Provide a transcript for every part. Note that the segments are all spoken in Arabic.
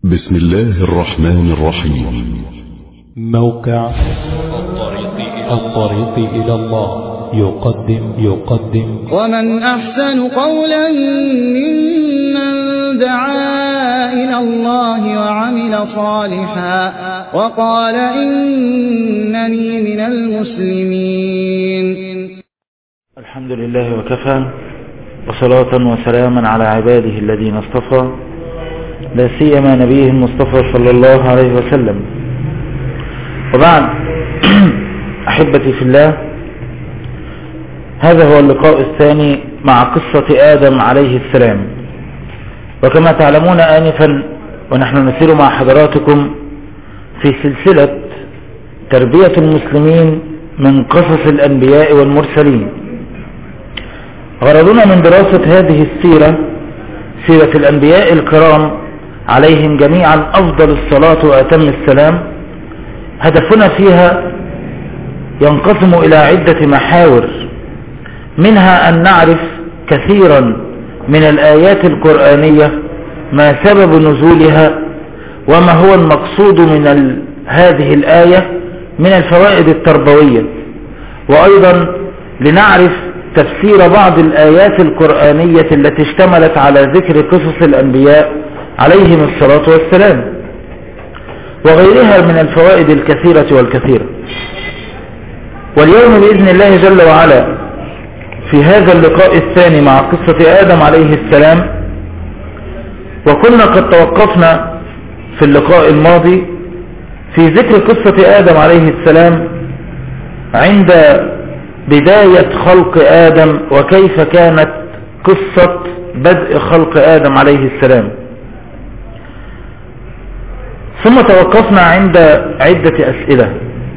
بسم الله الرحمن الرحيم. موقع الطريق إلى الله يقدم ومن أحسن قولا ممن دعا إلى الله وعمل صالحا وقال إنني من المسلمين. الحمد لله وكفى، وصلاة وسلاما على عباده الذين اصطفى، لا سيما نبيه المصطفى صلى الله عليه وسلم. وبعد، أحبتي في الله، هذا هو اللقاء الثاني مع قصة آدم عليه السلام. وكما تعلمون آنفا ونحن نسير مع حضراتكم في سلسلة تربية المسلمين من قصص الأنبياء والمرسلين. غرضنا من دراسة هذه السيرة، سيرة الأنبياء الكرام عليهم جميعا أفضل الصلاة وأتم السلام، هدفنا فيها ينقسم إلى عدة محاور، منها أن نعرف كثيرا من الآيات القرآنية، ما سبب نزولها، وما هو المقصود من هذه الآية من الفوائد التربوية، وأيضا لنعرف تفسير بعض الآيات القرآنية التي اشتملت على ذكر قصص الأنبياء عليهم الصلاة والسلام، وغيرها من الفوائد الكثيرة والكثيرة. واليوم بإذن الله جل وعلا في هذا اللقاء الثاني مع قصة آدم عليه السلام، وكنا قد توقفنا في اللقاء الماضي في ذكر قصة آدم عليه السلام عند بداية خلق آدم، وكيف كانت قصة بدء خلق آدم عليه السلام. ثم توقفنا عند عدة أسئلة.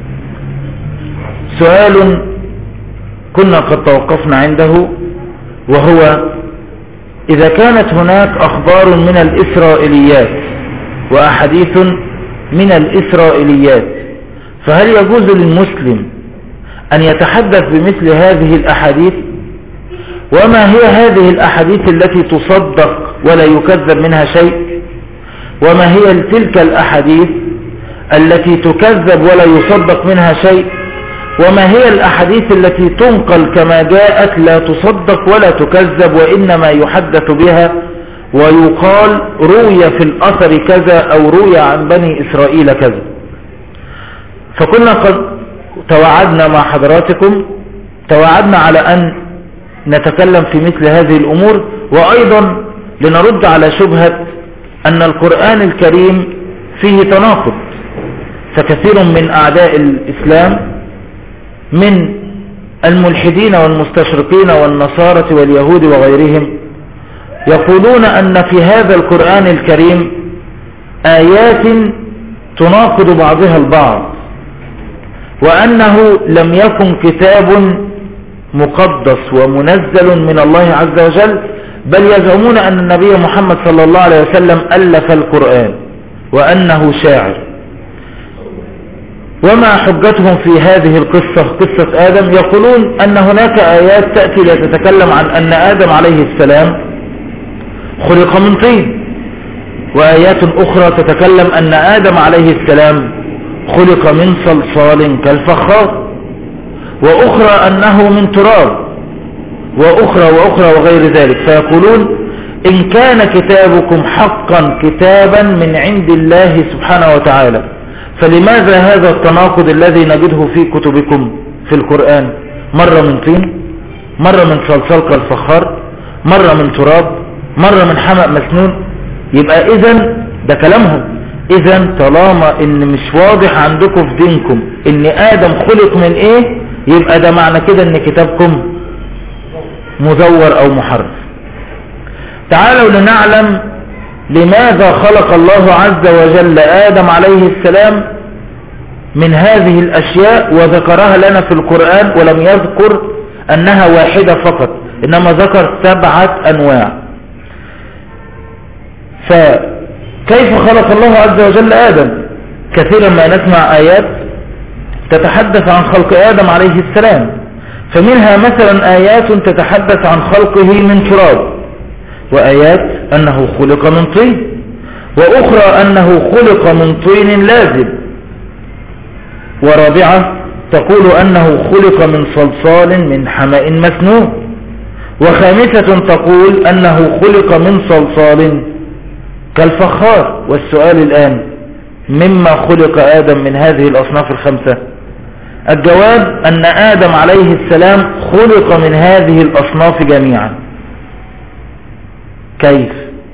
سؤال كنا قد توقفنا عنده، وهو: إذا كانت هناك أخبار من الإسرائيليات وأحاديث من الإسرائيليات، فهل يجوز للمسلم أن يتحدث بمثل هذه الأحاديث؟ وما هي هذه الأحاديث التي تصدق ولا يكذب منها شيء؟ وما هي تلك الأحاديث التي تكذب ولا يصدق منها شيء؟ وما هي الأحاديث التي تنقل كما جاءت لا تصدق ولا تكذب، وإنما يحدث بها ويقال روي في الأثر كذا أو روي عن بني إسرائيل كذا؟ فكنا قد توعدنا مع حضراتكم، توعدنا على أن نتكلم في مثل هذه الأمور، وأيضا لنرد على شبهة أن القرآن الكريم فيه تناقض. فكثير من أعداء الإسلام من الملحدين والمستشرقين والنصارى واليهود وغيرهم يقولون أن في هذا القرآن الكريم آيات تناقض بعضها البعض، وأنه لم يكن كتاب مقدس ومنزل من الله عز وجل، بل يزعمون أن النبي محمد صلى الله عليه وسلم ألف القرآن وأنه شاعر. وما حجتهم في هذه القصة، قصة آدم؟ يقولون أن هناك آيات تأتي لتتكلم عن أن آدم عليه السلام خلق من طين، وآيات أخرى تتكلم أن آدم عليه السلام خلق من صلصال كالفخار، وأخرى أنه من تراب، وأخرى وغير ذلك. فيقولون: إن كان كتابكم حقا كتابا من عند الله سبحانه وتعالى، فلماذا هذا التناقض الذي نجده في كتبكم في القرآن؟ مرة من طين، مرة من صلصال كالفخار، مرة من تراب، مرة من حمأ مسنون. يبقى إذن ده كلامهم. إذن طالما إن مش واضح عندكم في دينكم إن آدم خلق من إيه، يبقى ده معنى كده إن كتابكم مزور أو محرف. تعالوا لنعلم لماذا خلق الله عز وجل آدم عليه السلام من هذه الأشياء وذكرها لنا في القرآن، ولم يذكر أنها واحدة فقط، إنما ذكر 7 أنواع. فكيف خلق الله عز وجل آدم؟ كثيرا ما نسمع آيات تتحدث عن خلق آدم عليه السلام، فمنها مثلا آيات تتحدث عن خلقه من تراب، وآيات أنه خلق من طين، وأخرى أنه خلق من طين لازب، ورابعة تقول أنه خلق من صلصال من حمأ مسنون، وخامسة تقول أنه خلق من صلصال كالفخار. والسؤال الآن، مما خلق آدم من هذه الأصناف الخمسة؟ الجواب أن آدم عليه السلام خلق من هذه الأصناف جميعا. كيف؟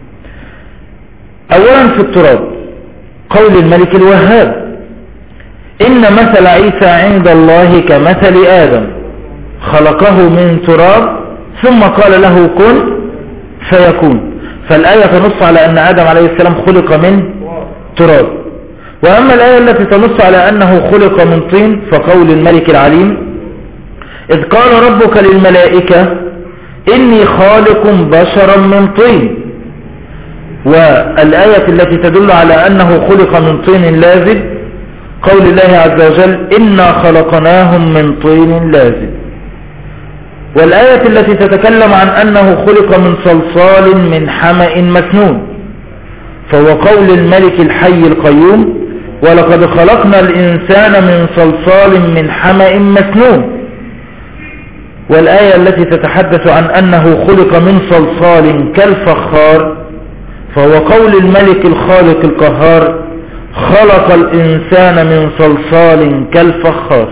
أولا في التراب، قول الملك الوهاب: إن مثل عيسى عند الله كمثل آدم، خلقه من تراب ثم قال له كن فيكون. فالآية تنص على أن آدم عليه السلام خلق من تراب. وأما الآية التي تنص على أنه خلق من طين فقول الملك العليم: إذ قال ربك للملائكة إني خالق بشرا من طين. والآية التي تدل على أنه خلق من طين لازب قول الله عز وجل: إنا خلقناهم من طين لازب. والآية التي تتكلم عن أنه خلق من صلصال من حمأ مسنون فهو قول الملك الحي القيوم: ولقد خلقنا الإنسان من صلصال من حمأ مسنون. والآية التي تتحدث عن أنه خلق من صلصال كالفخار فهو قول الملك الخالق القهار: خلق الإنسان من صلصال كالفخار.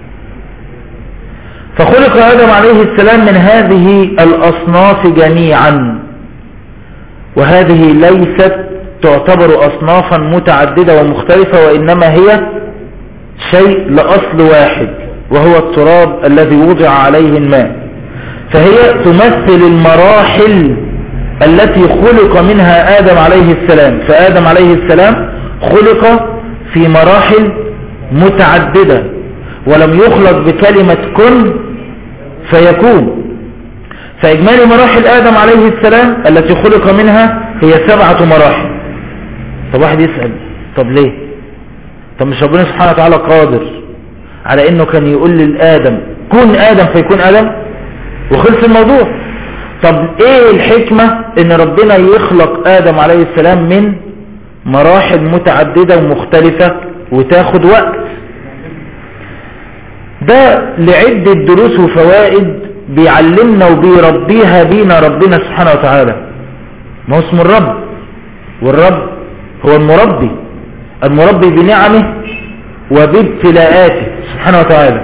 فخلق آدم عليه السلام من هذه الأصناف جميعا، وهذه ليست تعتبر أصنافا متعددة ومختلفة، وإنما هي شيء لأصل واحد وهو التراب الذي وضع عليه الماء. فهي تمثل المراحل التي خلق منها آدم عليه السلام. فآدم عليه السلام خلق في مراحل متعددة ولم يخلق بكلمة كن فيكون. فإجمالي مراحل آدم عليه السلام التي خلق منها هي 7 مراحل. طب واحد يسأل: طب ليه؟ طب مش ربنا سبحانه وتعالى قادر على انه كان يقول للآدم كن آدم فيكون آدم وخلص الموضوع؟ طب ايه الحكمة ان ربنا يخلق آدم عليه السلام من مراحل متعددة ومختلفة وتاخد وقت؟ ده لعدة دروس وفوائد بيعلمنا وبيربيها بينا ربنا سبحانه وتعالى. ما هو اسم الرب، والرب هو المربي بنعمه وبابتلاءاته سبحانه وتعالى.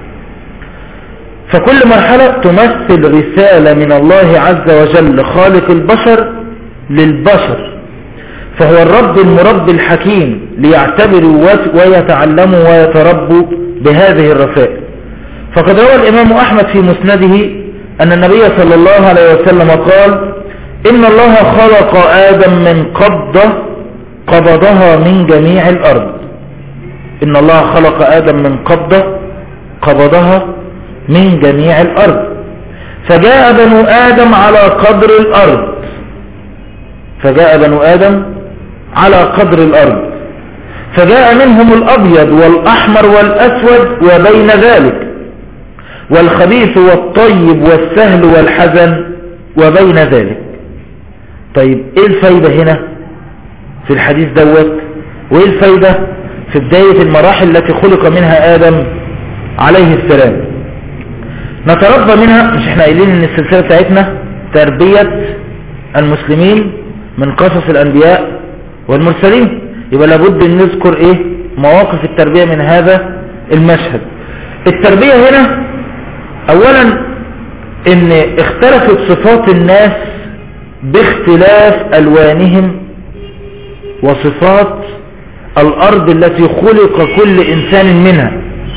فكل مرحلة تمثل رسالة من الله عز وجل خالق البشر للبشر. فهو الرب المربي الحكيم ليعتبروا ويتعلموا ويتربوا بهذه الرسائل. فقد روى الإمام أحمد في مسنده أن النبي صلى الله عليه وسلم قال: إن الله خلق آدم من قبضة قبضها من جميع الأرض. إن الله خلق آدم من قبضة قبضها من جميع الأرض، فجاء بنو آدم على قدر الأرض. فجاء بنو آدم على قدر الأرض، فجاء منهم الأبيض والأحمر والأسود وبين ذلك، والخبيث والطيب والسهل والحزن وبين ذلك. طيب ايه الفايدة هنا في الحديث دوت؟ وايه الفايدة في بداية المراحل التي خلق منها آدم عليه السلام؟ نتربى منها. مش احنا قايلين ان السلسلة بتاعتنا تربية المسلمين من قصص الأنبياء والمرسلين؟ يبقى لابد ان نذكر ايه مواقف التربية من هذا المشهد. التربية هنا اولا ان اختلفت صفات الناس باختلاف الوانهم وصفات الارض التي خلق كل انسان منها،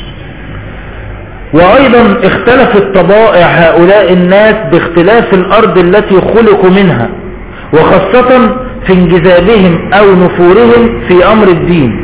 وايضا اختلفت طبائع هؤلاء الناس باختلاف الارض التي خلقوا منها، وخاصة في انجذابهم او نفورهم في امر الدين.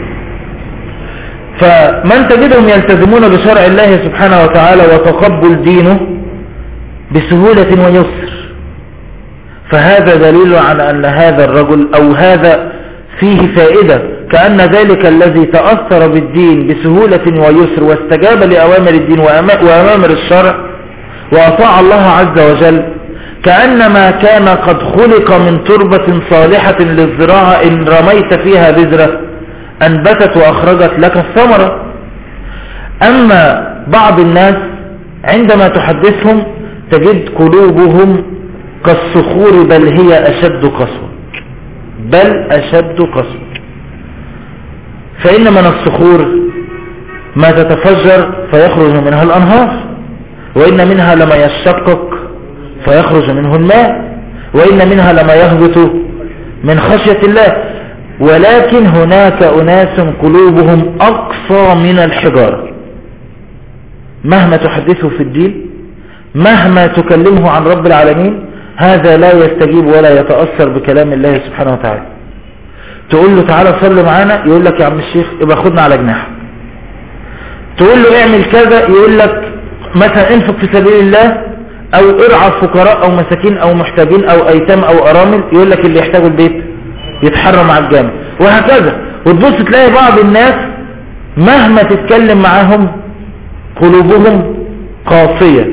فمن تجدهم يلتزمون بشرع الله سبحانه وتعالى وتقبل دينه بسهولة ويسر، فهذا دليل على أن هذا الرجل أو هذا فيه فائدة، كأن ذلك الذي تأثر بالدين بسهولة ويسر واستجاب لأوامر الدين وأوامر الشرع وأطاع الله عز وجل، كأنما كان قد خلق من تربة صالحة للزراعة إن رميت فيها بذرة أنبتت وأخرجت لك الثمرة. أما بعض الناس عندما تحدثهم تجد قلوبهم كالصخور بل هي أشد قسوة، بل أشد قسوة. فإن من الصخور ما تتفجر فيخرج منها الأنهار، وإن منها لما يشقق فيخرج منه الماء، وإن منها لما يهبط من خشية الله. ولكن هناك أناس قلوبهم أقصى من الحجارة، مهما تحدثه في الدين، مهما تكلمه عن رب العالمين، هذا لا يستجيب ولا يتأثر بكلام الله سبحانه وتعالى. تقول له تعالى صلي معانا يقول لك يا عم الشيخ ابقى خدنا على جناح. تقول له اعمل كذا يقول لك مثلا انفق في سبيل الله، او ارعى فقراء او مساكين او محتاجين او ايتام او ارامل، يقول لك اللي يحتاجوا البيت يتحرم على الجامع، وهكذا. وتبص تلاقي بعض الناس مهما تتكلم معاهم قلوبهم قاسية.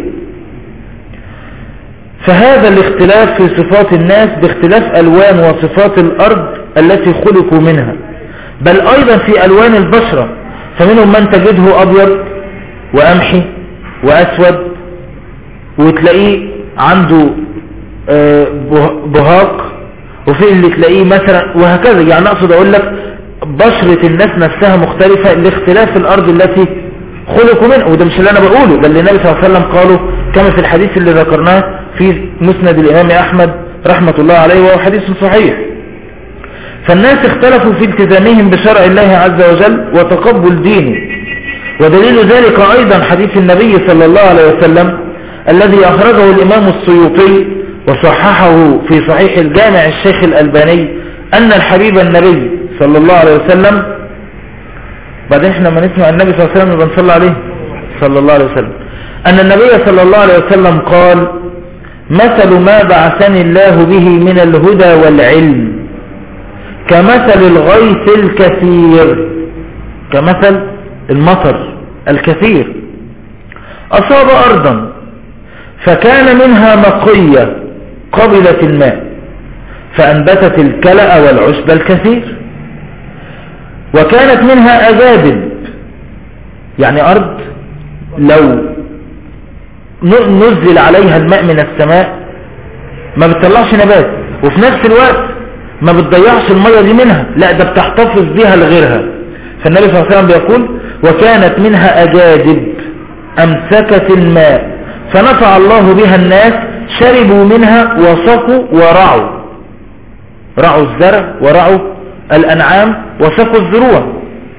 فهذا الاختلاف في صفات الناس باختلاف ألوان وصفات الأرض التي خلقوا منها، بل أيضا في ألوان البشرة. فمنهم من تجده أبيض وأمحي وأسود، وتلاقيه عنده بهاق، وفي اللي تلاقيه مثلا، وهكذا. يعني أقصد أقول لك بشرة الناس نفسها مختلفة لاختلاف الأرض التي خلقوا منه. وده مش اللي أنا بقوله، ده اللي النبي صلى الله عليه وسلم قاله كما في الحديث اللي ذكرناه في مسند الإمام أحمد رحمة الله عليه، وهو حديث صحيح. فالناس اختلفوا في التزامهم بشرع الله عز وجل وتقبل دينه. ودليل ذلك أيضا حديث النبي صلى الله عليه وسلم الذي أخرجه الإمام السيوطي وصححه في صحيح الجامع الشيخ الألباني، أن الحبيب النبي صلى الله عليه وسلم، بعدين احنا ما نسمع النبي صلى الله عليه وسلم بنصلي عليه صلى الله عليه وسلم، أن النبي صلى الله عليه وسلم قال: مثل ما بعثني الله به من الهدى والعلم كمثل الغيث الكثير، كمثل المطر الكثير، أصاب أرضا فكان منها نقية قبلت الماء فأنبتت الكلأ والعشب الكثير، وكانت منها أجادب، يعني أرض لو نزل عليها الماء من السماء ما بتطلعش نبات، وفي نفس الوقت ما بتضيعش المية دي منها، لا ده بتحتفظ بها لغيرها. فالنبي صلى الله عليه وسلم بيقول: وكانت منها أجادب أمسكت الماء فنفع الله بها الناس، شربوا منها وسقوا ورعوا، رعوا الزرع ورعوا الأنعام وسقوا الزروع.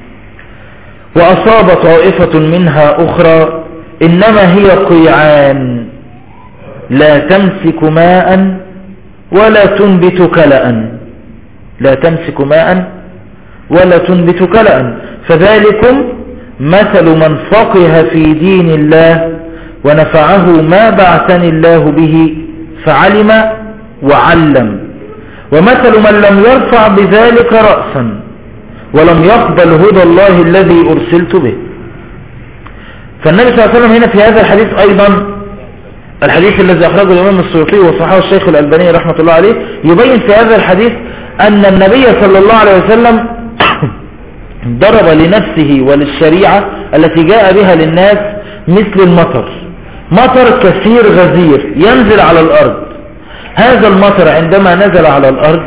وأصاب طائفة منها أخرى إنما هي قيعان لا تمسك ماء ولا تنبت كلأ، لا تمسك ماء ولا تنبت كلأ، فذلكم مثل من فقه في دين الله ونفعه ما بعثني الله به فعلم وعلم، ومثل من لم يرفع بذلك رأسا ولم يقبل هدى الله الذي أرسلت به. فالنبي صلى الله عليه وسلم هنا في هذا الحديث أيضا، الحديث الذي أخرجه الإمام السيوطي وصححه الشيخ الألباني رحمة الله عليه، يبين في هذا الحديث أن النبي صلى الله عليه وسلم ضرب لنفسه وللشريعة التي جاء بها للناس مثل المطر، مطر كثير غزير ينزل على الأرض. هذا المطر عندما نزل على الأرض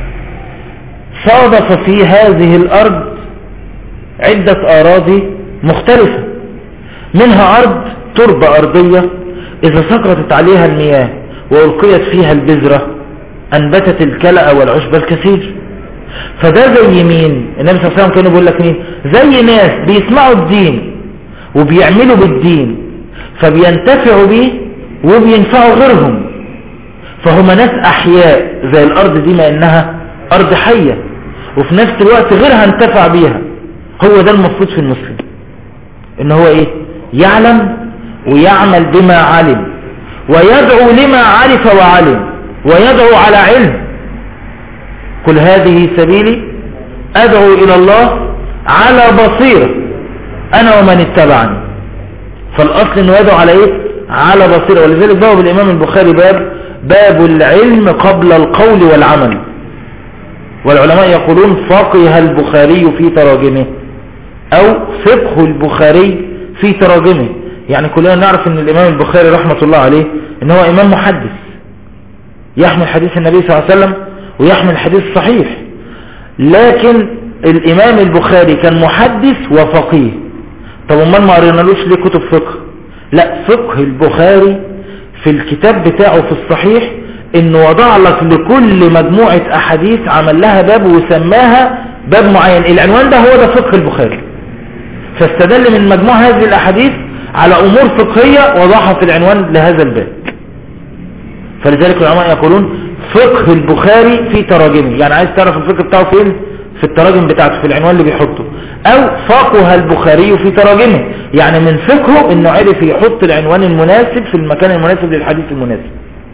صادف في هذه الأرض عدة أراضي مختلفة، منها أرض تربة أرضية إذا سقطت عليها المياه وألقيت فيها البذرة أنبتت الكلأ والعشب الكثير. فده زي مين؟ النبي صلى الله عليه وسلم كان يقول لك مين؟ زي ناس بيسمعوا الدين وبيعملوا بالدين فبينتفعوا به وبينفعوا غيرهم، فهم ناس أحياء زي الأرض دي ما إنها أرض حية، وفي نفس الوقت غيرها انتفع بيها. هو ده المفروض في المسلم، إن هو إيه؟ يعلم ويعمل بما علم، ويدعو لما عرف وعلم، ويدعو على علم. قل هذه سبيلي أدعو إلى الله على بصيرة أنا ومن اتبعني. فالأصل إنه يدعو على إيه؟ على بصيرة. ولذلك باب الإمام البخاري باب باب العلم قبل القول والعمل. والعلماء يقولون فقه البخاري في تراجمه أو فقه البخاري في تراجمه. يعني كلنا نعرف أن الإمام البخاري رحمة الله عليه أنه هو إمام محدث يحمل حديث النبي صلى الله عليه وسلم ويحمل حديث صحيح، لكن الإمام البخاري كان محدث وفقيه. طب ومن ما قرينالوش ليه كتب فقه؟ لا، فقه البخاري في الكتاب بتاعه في الصحيح انه وضع لك لكل مجموعة احاديث عمل لها باب وسماها باب معين، العنوان ده هو ده فقه البخاري. فاستدل من مجموع هذه الاحاديث على امور فقهية وضعها في العنوان لهذا الباب. فلذلك العلماء يقولون فقه البخاري في تراجمه، يعني عايز تعرف الفقه بتاعه فين؟ في التراجم بتاعته، في العنوان اللي بيحطه. او فقه البخاري في تراجمه، يعني من فقهه انه عرف يحط العنوان المناسب في المكان المناسب للحديث المناسب.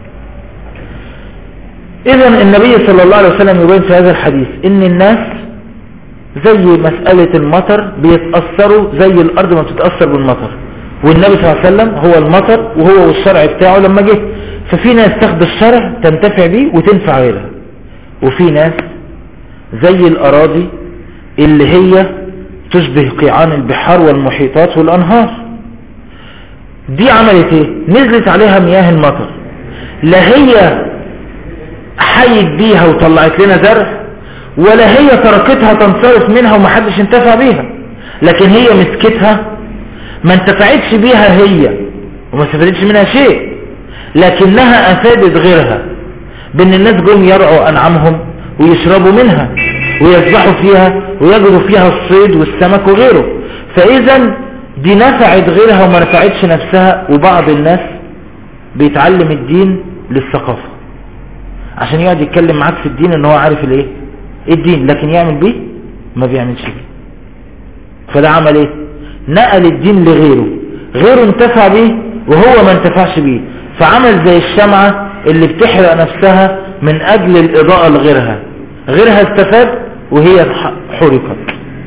اذا النبي صلى الله عليه وسلم يبين في هذا الحديث ان الناس زي مسألة المطر بيتأثروا زي الارض ما بتتأثر بالمطر، والنبي صلى الله عليه وسلم هو المطر وهو والشرع بتاعه لما جه. ففي ناس تاخد الشرع تنتفع بيه وتنفع غيرها، وفي ناس زي الأراضي اللي هي تشبه قيعان البحار والمحيطات والأنهار. دي عملت ايه؟ نزلت عليها مياه المطر، لا هي حيت بيها وطلعت لنا زرع، ولا هي تركتها تنصرف منها ومحدش انتفع بيها، لكن هي مسكتها ما انتفعتش بيها هي وما استفادتش منها شيء، لكنها افادت غيرها بان الناس جم يرعوا انعامهم ويشربوا منها ويسبحوا فيها ويجروا فيها الصيد والسمك وغيره. فاذا دي نفعت غيرها وما نفعتش نفسها. وبعض الناس بيتعلم الدين للثقافة عشان يقعد يتكلم معاك في الدين ان هو عارف الايه الدين، لكن يعمل بيه ما بيعملش بيه. فده عمل ايه؟ نقل الدين لغيره، غيره انتفع بيه وهو ما انتفعش بيه. فعمل زي الشمعة اللي بتحرق نفسها من اجل الاضاءة لغيرها، غيرها استفاد وهي حرقت.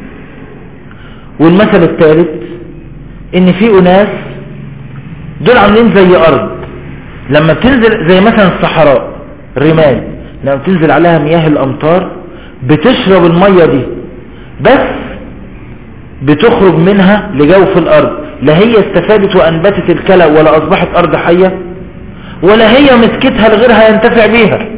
والمثل الثالث ان في اناس دول عاملين زي ارض لما بتنزل، زي مثلا الصحراء الرمال لما بتنزل عليها مياه الامطار بتشرب المية دي، بس بتخرج منها لجوف الارض، لا هي استفادت وانبتت الكلى ولا اصبحت ارض حية، ولا هي مسكتها لغيرها ينتفع بيها،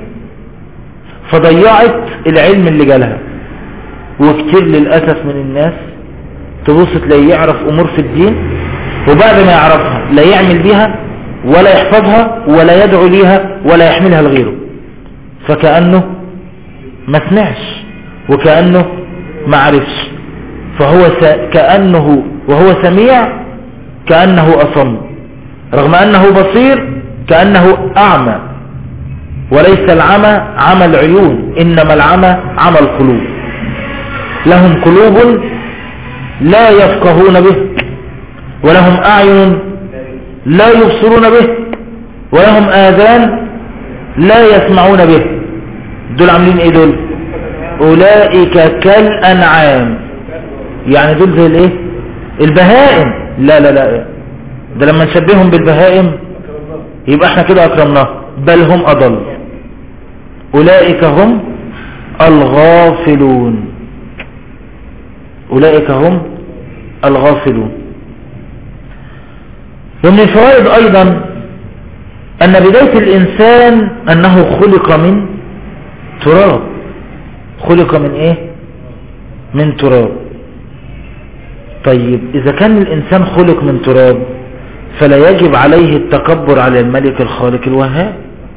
فضيعت العلم اللي جالها. وكتير للأسف من الناس تبص تلاقيه يعرف امور في الدين وبعد ما يعرفها لا يعمل بيها ولا يحفظها ولا يدعو ليها ولا يحملها لغيره، فكأنه ما سمعش وكأنه ما عرفش. فهو كأنه وهو سميع كأنه أصم، رغم أنه بصير كأنه أعمى. وليس العمى عمى العيون، إنما العمى عمى القلوب. لهم قلوب لا يفقهون به، ولهم أعين لا يبصرون به، ولهم آذان لا يسمعون به. دول عاملين ايه دول؟ أولئك كالأنعام، يعني دول زي الايه؟ البهائم. لا لا لا، ده لما نشبههم بالبهائم يبقى احنا كده أكرمناه، بل هم أضل. أولئك هم الغافلون، أولئك هم الغافلون. ومن الفوائد أيضا أن بداية الإنسان أنه خلق من تراب. خلق من إيه؟ من تراب. طيب إذا كان الإنسان خلق من تراب فلا يجب عليه التكبر على الملك الخالق الوهاب.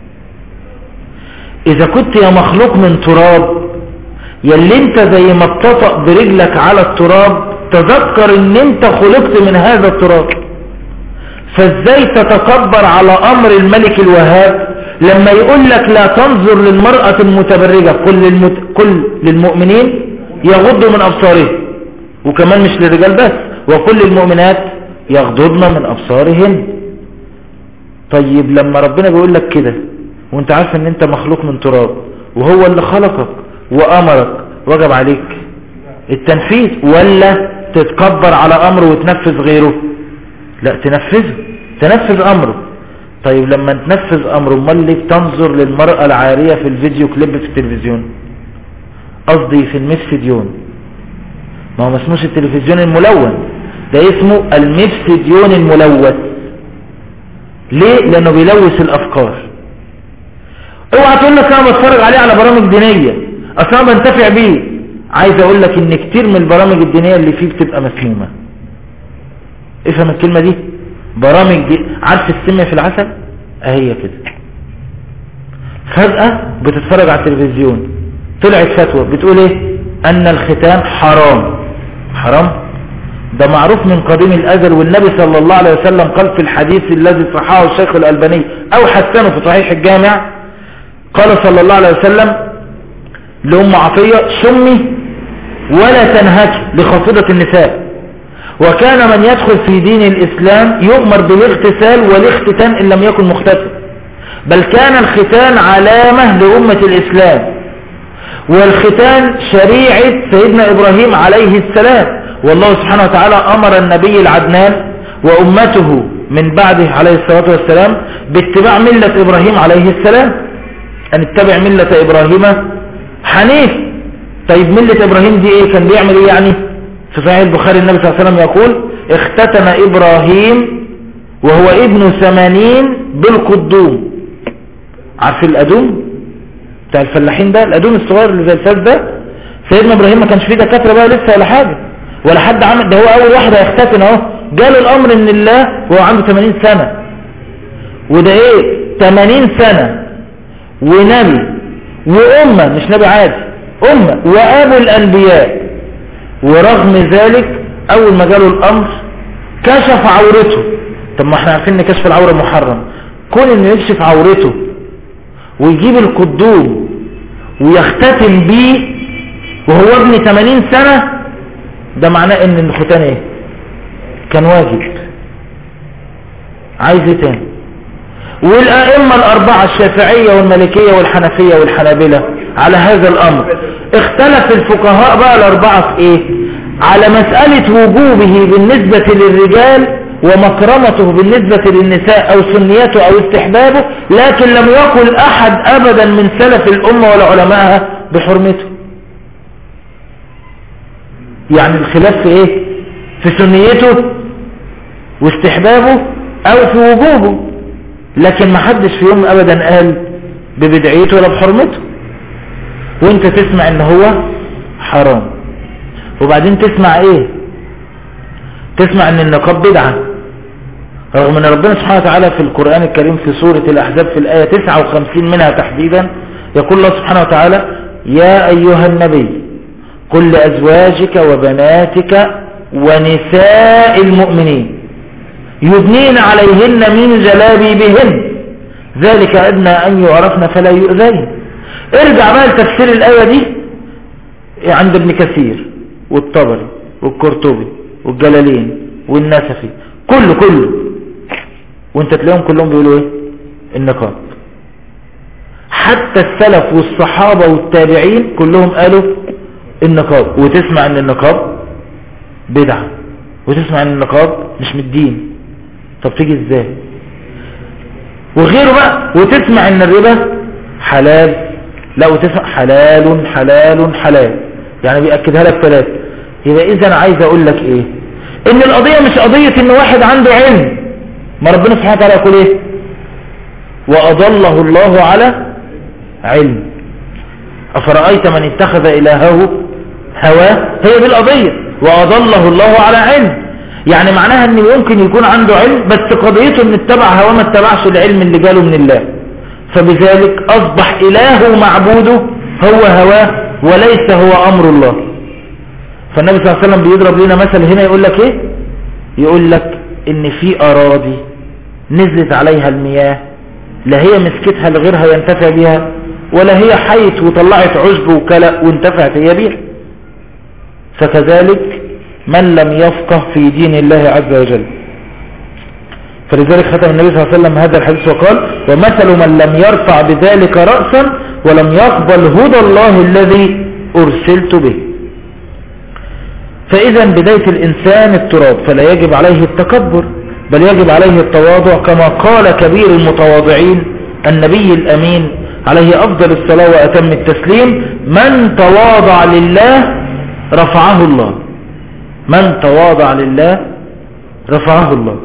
إذا كنت يا مخلوق من تراب، يلي انت زي ما بتطأ برجلك على التراب تذكر ان انت خلقت من هذا التراب. فازاي تتكبر على امر الملك الوهاب لما يقول لك لا تنظر للمرأة المتبرجة، قل للمؤمنين يغضوا من ابصارهم، وكمان مش للرجال بس، وكل المؤمنات يغضضن من ابصارهن. طيب لما ربنا بيقول لك كده وانت عارف ان انت مخلوق من تراب وهو اللي خلقك وامرك، وجب عليك التنفيذ ولا تتكبر على امره وتنفذ غيره؟ لا، تنفذ امره. طيب لما تنفذ امر، امال ليه تنظر للمرأة العارية في الفيديو كليب في التلفزيون؟ قصدي في الميفسيديون. ما هو ما اسموش التلفزيون الملون، ده اسمه الميفسيديون الملوث. ليه؟ لانه بيلوث الافكار. اوعى تقول لك انا بتفرج عليه على برامج دينية اصلا بنتفع بيه. عايز اقول لك ان كتير من البرامج الدينية اللي فيه بتبقى مسمومة. افهم الكلمة دي، برامج دي. عارف السم في العسل؟ اهي كده. فجأة بتتفرج على التلفزيون طلعت فتوى بتقول ايه؟ ان الختان حرام. حرام؟ ده معروف من قديم الازل، والنبي صلى الله عليه وسلم قال في الحديث الذي صححه الشيخ الألباني او حسنه في صحيح الجامع، قال صلى الله عليه وسلم لأم عطية: سمي ولا تنهكي لخافضة النساء. وكان من يدخل في دين الإسلام يؤمر بالاغتسال والاختتان إن لم يكن مختتن، بل كان الختان علامة لأمة الإسلام، والختان شريعة سيدنا إبراهيم عليه السلام. والله سبحانه وتعالى أمر النبي العدنان وأمته من بعده عليه الصلاة والسلام باتباع ملة إبراهيم عليه السلام، أن اتبع ملة إبراهيم حنيف. طيب ملة إبراهيم دي إيه؟ كان بيعمل إيه يعني؟ في صحيح البخاري النبي صلى الله عليه وسلم يقول: اختتن إبراهيم وهو ابن 80 بالقدوم. عارف الأدوم بتاع الفلاحين ده، الأدوم الصغير اللي زي الفاس ده؟ سيدنا إبراهيم ما كانش فيه دكاترة بقى لسه ولا حاجة ولا حد عمل، ده هو أول واحد هيختتن أهو. جاله الأمر من الله وهو عنده 80 سنة. وده إيه؟ 80 سنة ونبي وأمة، مش نبي عادي، أمة وأبو الأنبياء. ورغم ذلك أول ما جاله الأمر كشف عورته. طب ما احنا عارفين ان كشف العورة محرم، كون انه يكشف عورته ويجيب القدوم ويختتم بيه وهو ابن 80 سنة، ده معناه ان الختان ايه؟ كان واجب. عايز ايه تاني؟ والأئمة الأربعة الشافعية والمالكية والحنفية والحنابلة على هذا الأمر. اختلف الفقهاء بقى الأربعة في ايه؟ على مسألة وجوبه بالنسبة للرجال ومكرمته بالنسبة للنساء أو سنيته أو استحبابه، لكن لم يقل أحد أبدا من سلف الأمة ولا علمائها بحرمته. يعني الخلاف في ايه؟ في سنيته واستحبابه أو في وجوبه، لكن ما حدش في يوم أبدا قال ببدعيته ولا بحرمته. وانت تسمع ان هو حرام، وبعدين تسمع ايه؟ تسمع ان النقاب بدعة، رغم ان ربنا سبحانه وتعالى في القرآن الكريم في سورة الأحزاب في الآية 59 منها تحديدا يقول الله سبحانه وتعالى: يا أيها النبي قل لأزواجك وبناتك ونساء المؤمنين يدنين عليهن من جلابيبهن ذلك أدنى أن يعرفن فلا يؤذين. ارجع بقى لتفسير الآية دي عند ابن كثير والطبري والقرطبي والجلالين والنسفي، كله وانت تلاقيهم كلهم بيقولوا ايه؟ النقاب. حتى السلف والصحابة والتابعين كلهم قالوا النقاب. وتسمع ان النقاب بدعة، وتسمع ان النقاب مش من الدين. طب تيجي ازاي؟ وغيره بقى. وتسمع ان الربا حلال، لا وتسمع حلال حلال حلال، يعني بيأكدها لك ثلاثة. يبقى اذا عايز اقول لك ايه؟ ان القضية مش قضية ان واحد عنده علم. ما ربنا سبحانه وتعالى يقول ايه؟ وأضله الله على علم. أفرأيت من اتخذ إلهه هواه؟ هي دي القضية، وأضله الله على علم. يعني معناها ان يمكن يكون عنده علم بس قضيته ان اتبع هواه ما اتبعش العلم اللي جاله من الله، فبذلك أصبح إله معبوده هو هواه وليس هو أمر الله. فالنبي صلى الله عليه وسلم بيضرب لنا مثل هنا يقول لك ايه؟ يقول لك ان في أراضي نزلت عليها المياه، لا هي مسكتها لغيرها ينتفع بها، ولا هي حيت وطلعت عشب وكلأ وانتفعت هي بها. فكذلك من لم يفقه في دين الله عز وجل. فلذلك ختم النبي صلى الله عليه وسلم هذا الحديث وقال: ومثل من لم يرفع بذلك رأسا ولم يقبل هدى الله الذي أرسلت به. فإذا بداية الإنسان التراب، فلا يجب عليه التكبر، بل يجب عليه التواضع كما قال كبير المتواضعين النبي الأمين عليه أفضل الصلاة وأتم التسليم: من تواضع لله رفعه الله. من تواضع لله رفعه الله.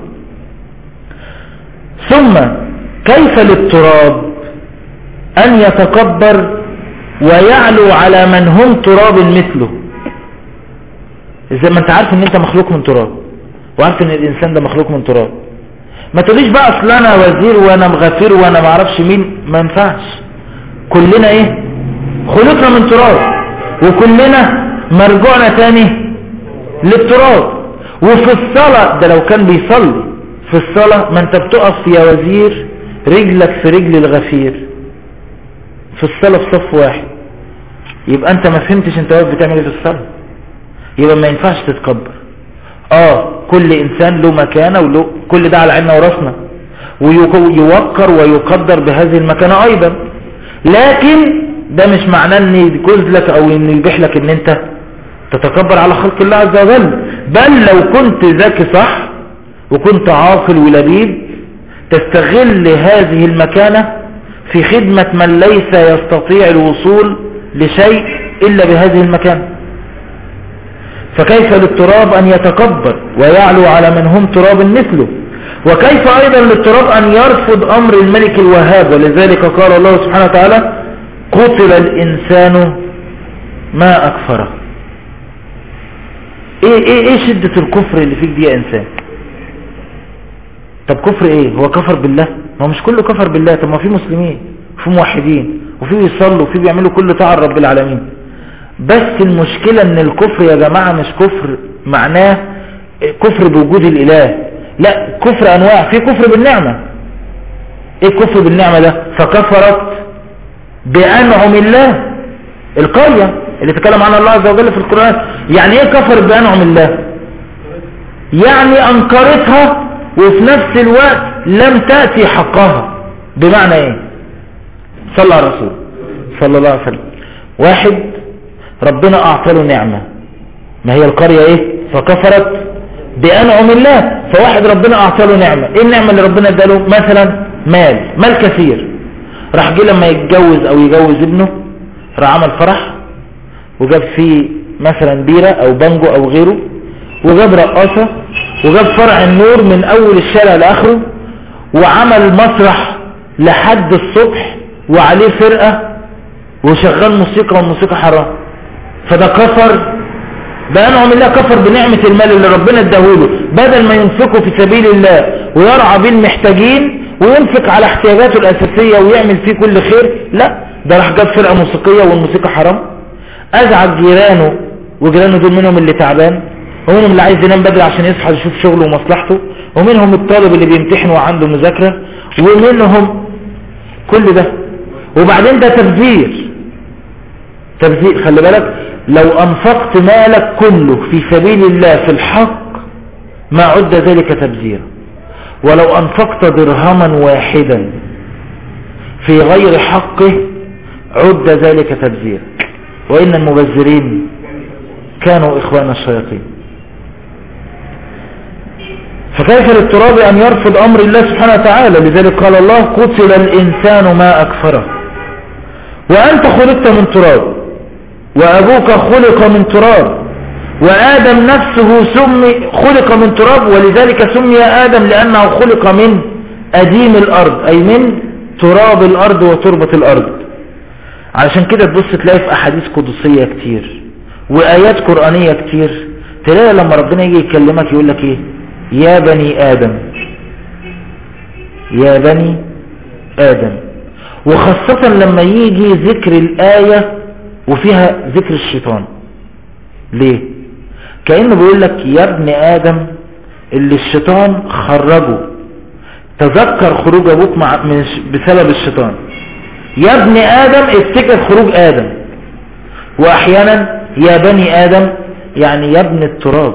ثم كيف للتراب أن يتكبر ويعلو على من هم تراب مثله؟ إذا ما أنت عارف أن أنت مخلوق من تراب، وعارف أن الإنسان ده مخلوق من تراب، ما تقوليش بقى أصل أنا وزير وأنا مغفر وأنا معرفش مين. ما ينفعش. كلنا إيه؟ خلقنا من تراب، وكلنا مرجعنا تاني للتراب. وفي الصلاة ده لو كان بيصلي في الصلاة، ما أنت بتقف يا وزير رجلك في رجل الغفير في الصلاة في صف واحد، يبقى أنت ما فهمتش أنت واقف بتعمل إيه في الصلاة. يبقى ما ينفعش تتكبر. كل إنسان له مكانة، وله كل ده على عيننا وراسنا، ويوقر ويقدر بهذه المكانة أيضا. لكن ده مش معناه أن يجوز لك أو أن يبيح لك أن أنت تتكبر على خلق الله عز وجل. بل لو كنت ذكي صح وكنت عاقل ولبيب، تستغل هذه المكانة في خدمة من ليس يستطيع الوصول لشيء إلا بهذه المكانة. فكيف للتراب أن يتكبر ويعلو على من هم تراب مثله؟ وكيف أيضا للتراب أن يرفض أمر الملك الوهاب؟ ولذلك قال الله سبحانه وتعالى: قتل الإنسان ما أكفره. ايه شدة الكفر اللي فيك دي يا إنسان؟ طب كفر ايه؟ هو كفر بالله؟ ما هو مش كله كفر بالله. طب ما في مسلمين وفي موحدين وفي بيصلوا وفي بيعملوا كل طاعة رب العالمين. بس المشكلة ان الكفر يا جماعة مش كفر معناه كفر بوجود الإله، لا، كفر أنواع. في كفر بالنعمة. ايه الكفر بالنعمة ده؟ فكفرت بأنعم الله. القرية اللي تكلم عنها الله عز وجل في القرآن، يعني ايه كفر بأنعم الله؟ يعني أنكرتها وفي نفس الوقت لم تأتي حقها. بمعنى ايه؟ صلى على الرسول صلى الله عليه وسلم. واحد ربنا أعطى له نعمة، ما هي القرية ايه؟ فكفرت بأنعم الله. فواحد ربنا أعطى له نعمة، ايه النعمة اللي ربنا اداله؟ مثلا مال كثير. راح جه لما يتجوز او يجوز ابنه، راح عمل فرح وجاب فيه مثلا بيرة او بانجو او غيره، وجاب رقاصة، وجاب فرع النور من اول الشارع لاخره، وعمل مسرح لحد الصبح وعليه فرقة وشغال موسيقى، والموسيقى حرام. فده كفر بأنعم الله، كفر بنعمة المال اللي ربنا اداهوله. بدل ما ينفقه في سبيل الله ويرعى بيه المحتاجين وينفق على احتياجاته الأساسية ويعمل فيه كل خير، لا، ده راح جاب فرقة موسيقية والموسيقى حرام. أزعج جيرانه، وجيرانه دول منهم اللي تعبان، ومنهم اللي عايز ينام بدري عشان يصحى يشوف شغله ومصلحته، ومنهم الطالب اللي بيمتحن وعنده مذاكرة، ومنهم كل ده. وبعدين ده تبذير. خلي بالك، لو أنفقت مالك كله في سبيل الله في الحق ما عد ذلك تبذيرا، ولو أنفقت درهما واحدا في غير حقه عد ذلك تبذيرا، وإن المبذرين كانوا إخوان الشياطين. فكيف للتراب أن يرفض أمر الله سبحانه وتعالى؟ لذلك قال الله: قتل الإنسان ما أكفره. وأنت خلقت من تراب، وأبوك خلق من تراب، وآدم نفسه خلق من تراب، ولذلك سمي آدم لأنه خلق من أديم الأرض، أي من تراب الأرض وتربة الأرض. علشان كده تبص تلاقي في أحاديث قدسية كتير وآيات قرآنية كتير، تلاقي لما ربنا يجي يكلمك يقول لك إيه؟ يا بني آدم، يا بني آدم. وخاصة لما يجي ذكر الآية وفيها ذكر الشيطان. ليه؟ كأنه بيقول لك يا ابن آدم اللي الشيطان خرجه، تذكر خروج أبوك بسبب الشيطان. يا ابن آدم افتكر خروج آدم. وأحيانا يا بني آدم يعني يا ابن التراب،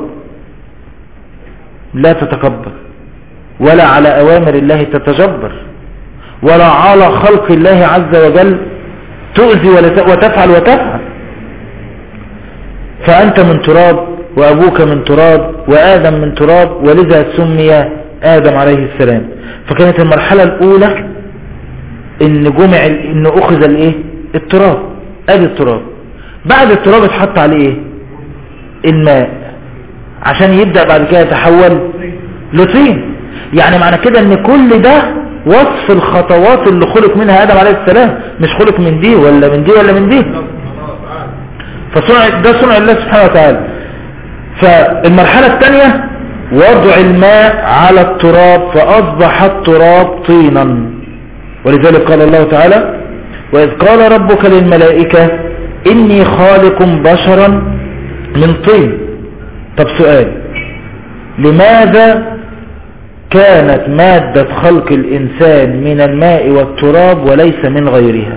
لا تتكبر ولا على أوامر الله تتجبر ولا على خلق الله عز وجل تؤذي وتفعل وتفعل. فأنت من تراب، وأبوك من تراب، وآدم من تراب، ولذا سمي آدم عليه السلام. فكانت المرحلة الأولى إن أخذ الإيه؟ التراب. أدي التراب. بعد التراب اتحط عليه إيه؟ الماء، عشان يبدأ بعد كده يتحول لطين. يعني معنى كده إن كل ده وصف الخطوات اللي خلق منها آدم عليه السلام، مش خلق من دي ولا من دي ولا من دي. ده صنع الله سبحانه وتعالى. فالمرحلة الثانية وضع الماء على التراب فأصبح التراب طينا. ولذلك قال الله تعالى: وإذ قال ربك للملائكة إني خالق بشرا من طين. طب سؤال: لماذا كانت مادة خلق الإنسان من الماء والتراب وليس من غيرها؟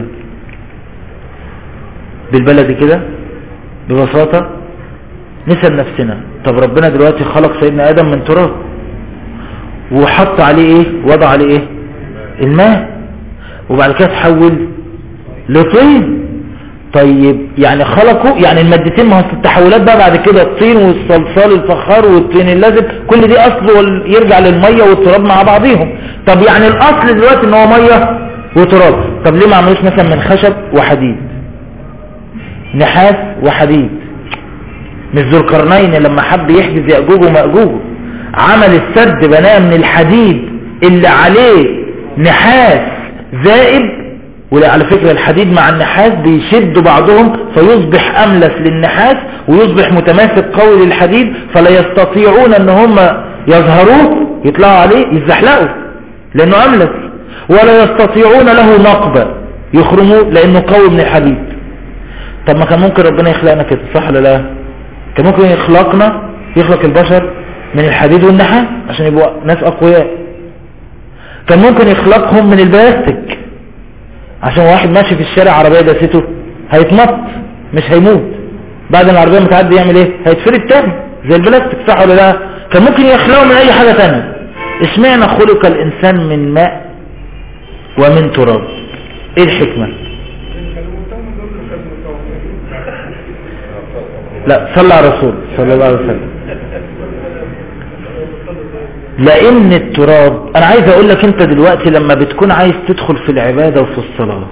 بالبلد كده ببساطة نسأل نفسنا، طب ربنا دلوقتي خلق سيدنا آدم من تراب وحط عليه ايه؟ وضع عليه ايه؟ الماء، وبعد كده تحول لطين. طيب يعني خلقوا، يعني المادتين، ما هو التحولات بقى بعد كده الطين والصلصال الفخار والطين اللازب، كل دي اصله يرجع للمية والتراب مع بعضيهم. طب يعني الاصل دلوقتي ان هو مية وتراب. طب ليه ما عملوش مثلا من خشب وحديد، نحاس وحديد؟ مش ذو القرنين لما حب يحجز يأجوج ومأجوج عمل السد بناه من الحديد اللي عليه نحاس زائب، وعلى فكرة الحديد مع النحاس بيشدوا بعضهم فيصبح أملس للنحاس ويصبح متماسك قوي للحديد، فلا يستطيعون ان هم يظهروه يطلعوا عليه يزحلقوا لانه أملس، ولا يستطيعون له نقبة يخرموه لانه قوي من الحديد. طب ما كان ممكن ربنا يخلقنا كده، صح ولا لا؟ كان ممكن يخلق البشر من الحديد والنحاس عشان يبقوا ناس أقوياء. كان ممكن يخلقهم من البلاستيك عشان واحد ماشي في الشارع عربية داسته هيتمط مش هيموت، بعد العربية متعدي يعمل ايه؟ هيتفرد تاني زي البلاستيك، صح ولا لا؟ كان ممكن يخلقه من اي حاجة تانية. اشمعنى خلق الانسان من ماء ومن تراب؟ ايه الحكمة؟ لا، صلى على الرسول صلى الله عليه وسلم. لان التراب، انا عايز اقول لك انت دلوقتي لما بتكون عايز تدخل في العبادة وفي الصلاة،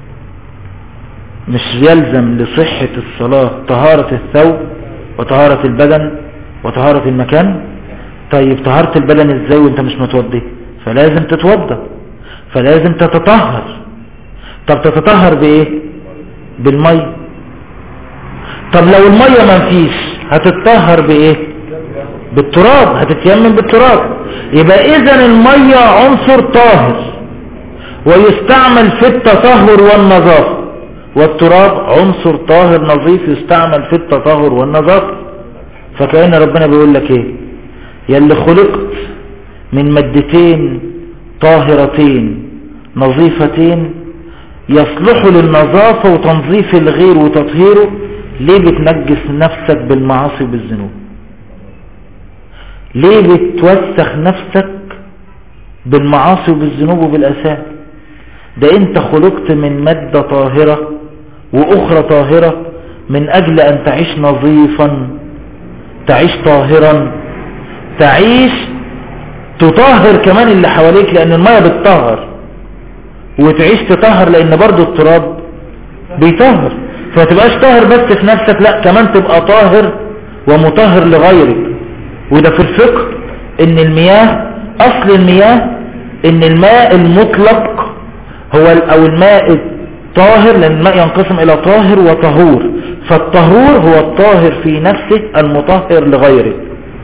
مش يلزم لصحة الصلاة طهارة الثوب وطهارة البدن وطهارة المكان؟ طيب طهارة البدن ازاي وانت مش متوضي؟ فلازم تتوضى، فلازم تتطهر. طب تتطهر بايه؟ بالمية. طب لو المية ما فيش هتتطهر بايه؟ بالتراب، هتتيمم بالتراب. يبقى اذا المية عنصر طاهر ويستعمل في التطهر والنظافة، والتراب عنصر طاهر نظيف يستعمل في التطهر والنظافة. فكأن ربنا بيقول لك ايه؟ يلي خلقت من مادتين طاهرتين نظيفتين يصلحوا للنظافة وتنظيف الغير وتطهيره، ليه بتنجس نفسك بالمعاصي وبالذنوب؟ ليه بتوسخ نفسك بالمعاصي وبالذنوب وبالآثام؟ ده انت خلقت من مادة طاهرة واخرى طاهرة من اجل ان تعيش نظيفا، تعيش طاهرا، تعيش تطهر كمان اللي حواليك، لان المية بتطهر، وتعيش تطهر لان برضو التراب بيطهر. فتبقاش طاهر بس في نفسك، لا كمان تبقى طاهر ومطهر لغيرك. وده في الفقه ان المياه، اصل المياه ان الماء المطلق هو او الماء الطاهر، لان الماء ينقسم الى طاهر وطهور، فالطهور هو الطاهر في نفسه المطهر لغيره.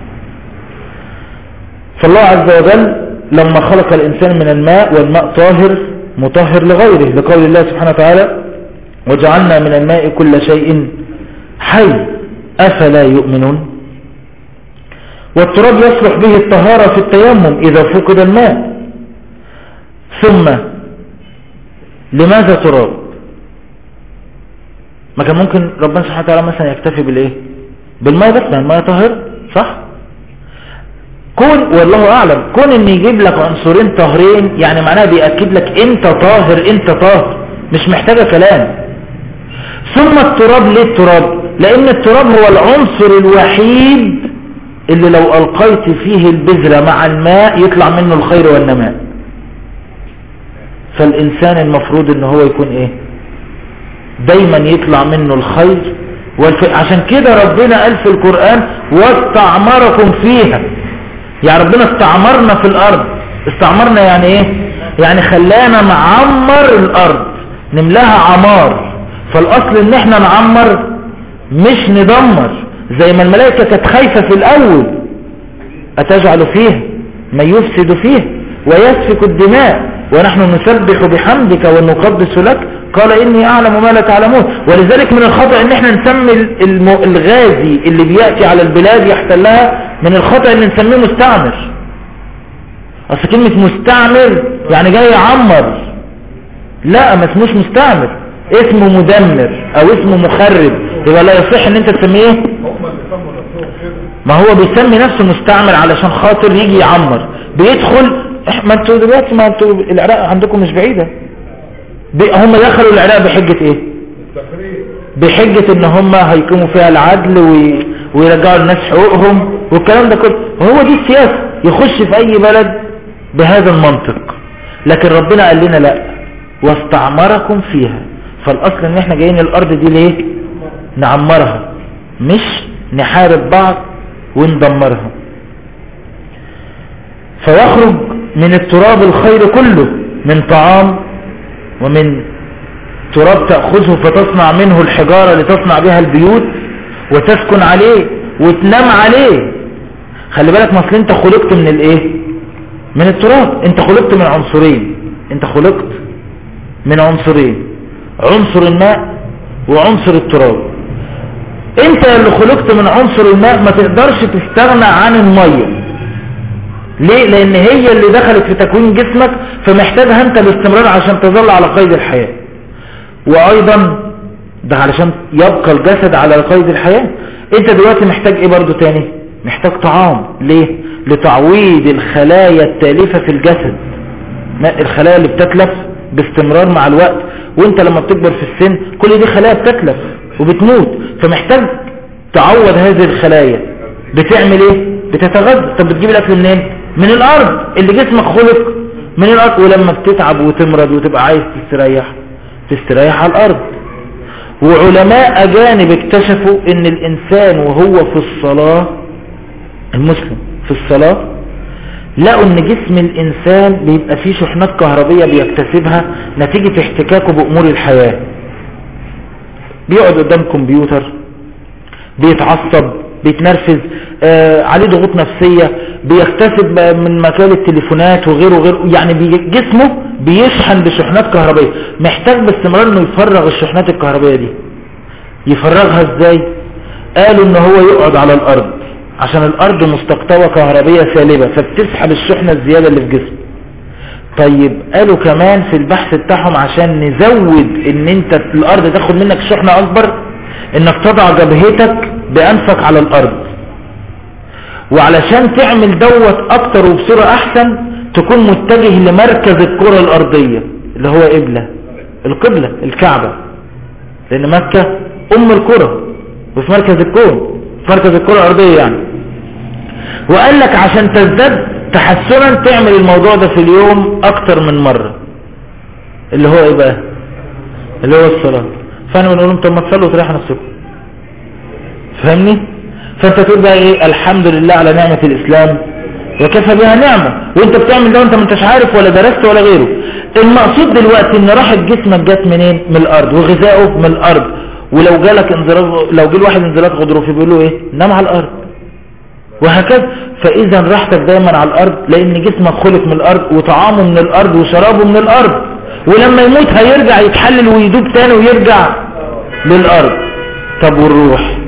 فالله عز وجل لما خلق الانسان من الماء، والماء طاهر مطهر لغيره، لقول الله سبحانه وتعالى: وجعلنا من الماء كل شيء حي أفلا يؤمنون. والتراب يصلح به الطهارة في التيمم إذا فقد الماء. ثم لماذا تراب؟ ما كان ممكن ربنا سبحانه وتعالى مثلا يكتفي بالايه؟ بالماء بس، ما الماء طاهر، صح؟ كون والله أعلم كون ان يجيب لك عنصرين طاهرين يعني معناها بيأكد لك انت طاهر، انت طاهر، مش محتاجة كلام. ثم التراب، ليه التراب؟ لان التراب هو العنصر الوحيد اللي لو ألقيت فيه البذرة مع الماء يطلع منه الخير والنماء. فالإنسان المفروض ان هو يكون ايه؟ دايما يطلع منه الخير عشان كده ربنا قال في القرآن واستعمركم فيها. يعني ربنا استعمرنا في الأرض. استعمرنا يعني ايه؟ يعني خلانا نعمر الأرض، نملاها عمار. فالأصل ان احنا نعمر مش ندمر، زي ما الملائكة كانت خايفة في الأول، أتجعل فيها من يفسد فيها ويسفك الدماء ونحن نسبح بحمدك ونقدس لك، قال إني أعلم ما لا تعلمون. ولذلك من الخطأ ان احنا نسمي الغازي اللي بيأتي على البلاد يحتلها، من الخطأ ان نسميه مستعمر. أصل كلمة مستعمر يعني جاي يعمر، لا ما اسموش مستعمر، اسمه مدمر او اسمه مخرب، يبقى لا يصح ان انت تسميه. ما هو بيسمي نفسه مستعمر علشان خاطر يجي يعمر، بيدخل. ما انتوا دلوقتي، ما انتوا العراق عندكم مش بعيدة، هم دخلوا العراق بحجة ايه؟ بحجة ان هم هيقيموا فيها العدل ويرجعوا الناس حقوقهم والكلام ده كله. وهو دي السياسة، يخش في اي بلد بهذا المنطق. لكن ربنا قال لنا لا، واستعمركم فيها. فالاصل ان احنا جايين الارض دي ليه؟ نعمرها، مش نحارب بعض وندمرها. فيخرج من التراب الخير كله، من طعام ومن تراب تأخذه فتصنع منه الحجارة لتصنع بها البيوت وتسكن عليه وتنام عليه. خلي بالك، ما اصل انت خلقت من الايه؟ من التراب. انت خلقت من عنصرين، انت خلقت من عنصرين، عنصر الماء وعنصر التراب. انت اللي خلقت من عنصر الماء ما تقدرش تستغنى عن المية. ليه؟ لان هي اللي دخلت في تكوين جسمك، فمحتاجها انت باستمرار عشان تظل على قيد الحياة. وايضا ده علشان يبقى الجسد على قيد الحياة. انت دلوقتي محتاج ايه برضو تاني؟ محتاج طعام. ليه؟ لتعويض الخلايا التالفة في الجسد، الخلايا اللي بتتلف باستمرار مع الوقت. وانت لما بتكبر في السن كل دي خلايا بتتلف وبتموت، فمحتاج تعوض هذه الخلايا. بتعمل ايه؟ بتتغذى. طب بتجيب الاكل منين؟ من الارض اللي جسمك خلق من الارض. ولما بتتعب وتمرض وتبقى عايز تستريح على الارض. وعلماء اجانب اكتشفوا ان الانسان وهو في الصلاة، المسلم في الصلاة، لقوا ان جسم الانسان بيبقى فيه شحنات كهربية بيكتسبها نتيجة احتكاكه بامور الحياة. بيقعد قدام كمبيوتر، بيتعصب، بيتنرفز، عليه ضغوط نفسية، بيكتسب من مكان التليفونات وغيره. يعني جسمه بيشحن بشحنات كهربية، محتاج باستمرار انه يفرغ الشحنات الكهربية دي. يفرغها ازاي؟ قالوا ان هو يقعد على الارض، عشان الارض مستقطبة كهربية سالبة فبتسحب الشحنة الزيادة اللي في جسمه. طيب قالوا كمان في البحث بتاعهم عشان نزود ان انت الارض تاخد منك شحنة اكبر، انك تضع جبهتك بانفك على الارض. وعلشان تعمل دوت اكتر وبصورة احسن تكون متجه لمركز الكرة الارضية اللي هو القبلة الكعبة، لان مكة ام الكرة وفي مركز الكون، في مركز الكرة الارضية يعني. وقال لك عشان تزداد تحسنا تعمل الموضوع ده في اليوم اكتر من مرة، اللي هو ايه بقى؟ اللي هو الصلاة. فانا بنقول لهم طب ما تصلوا وتريحوا نفسكم، فاهمني؟ فانت تقول بقى ايه؟ الحمد لله على نعمة الاسلام وكفى بها نعمة. وانت بتعمل ده وانت ما انتش عارف ولا درست ولا غيره. المقصود دلوقتي ان راحة جسمك جت منين؟ من الارض، وغذائه من الارض. ولو جالك لو جه واحد انزلاق غضروفي بيقول له ايه؟ نام على الارض، وهكذا. فاذا راحتك دايما على الارض، لان جسمك خلق من الارض وطعامه من الارض وشرابه من الارض. ولما يموت هيرجع يتحلل ويدوب تاني ويرجع للارض. طب والروح؟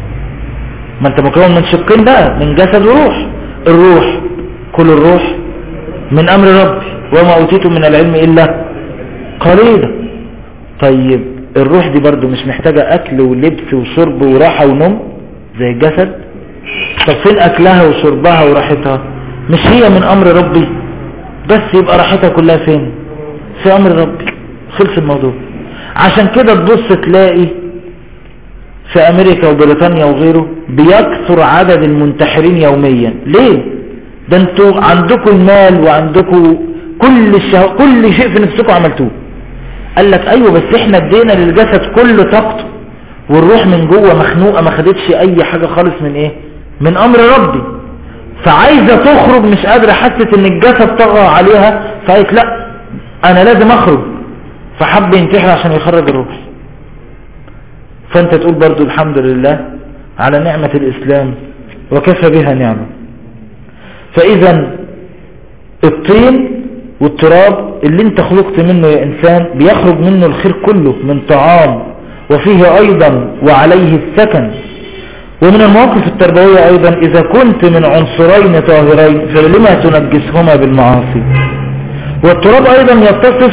ما انت مكون من شقين بقى، من جسد وروح. الروح كل الروح من امر ربي وما اوتيتم من العلم الا قليلا. طيب الروح دي برضو مش محتاجة اكل ولبس وشرب وراحة ونوم زي الجسد؟ طب فين اكلها وشربها وراحتها؟ مش هي من امر ربي؟ بس يبقى راحتها كلها فين؟ في امر ربي. خلص الموضوع. عشان كده تبص تلاقي في أمريكا وبريطانيا وغيره بيكثر عدد المنتحرين يوميا. ليه؟ ده انتوا عندكم المال وعندكم كل شيء في نفسكم عملتوه. قال لك ايوه بس احنا ادينا للجسد كل طاقته والروح من جوه مخنوقه ما خدتش اي حاجه خالص من ايه؟ من امر ربي. فعايزه تخرج مش قادره، حست ان الجسد طغى عليها فقالت لا انا لازم اخرج، فحب ينتحر عشان يخرج الروح. فانت تقول برضو الحمد لله على نعمه الاسلام وكفى بها نعمه. فاذا الطين والتراب اللي انت خلقت منه يا انسان بيخرج منه الخير كله من طعام، وفيه ايضا وعليه السكن. ومن المواقف التربوية ايضا اذا كنت من عنصرين طاهرين فلما تنجسهما بالمعاصي. والتراب ايضا يتصف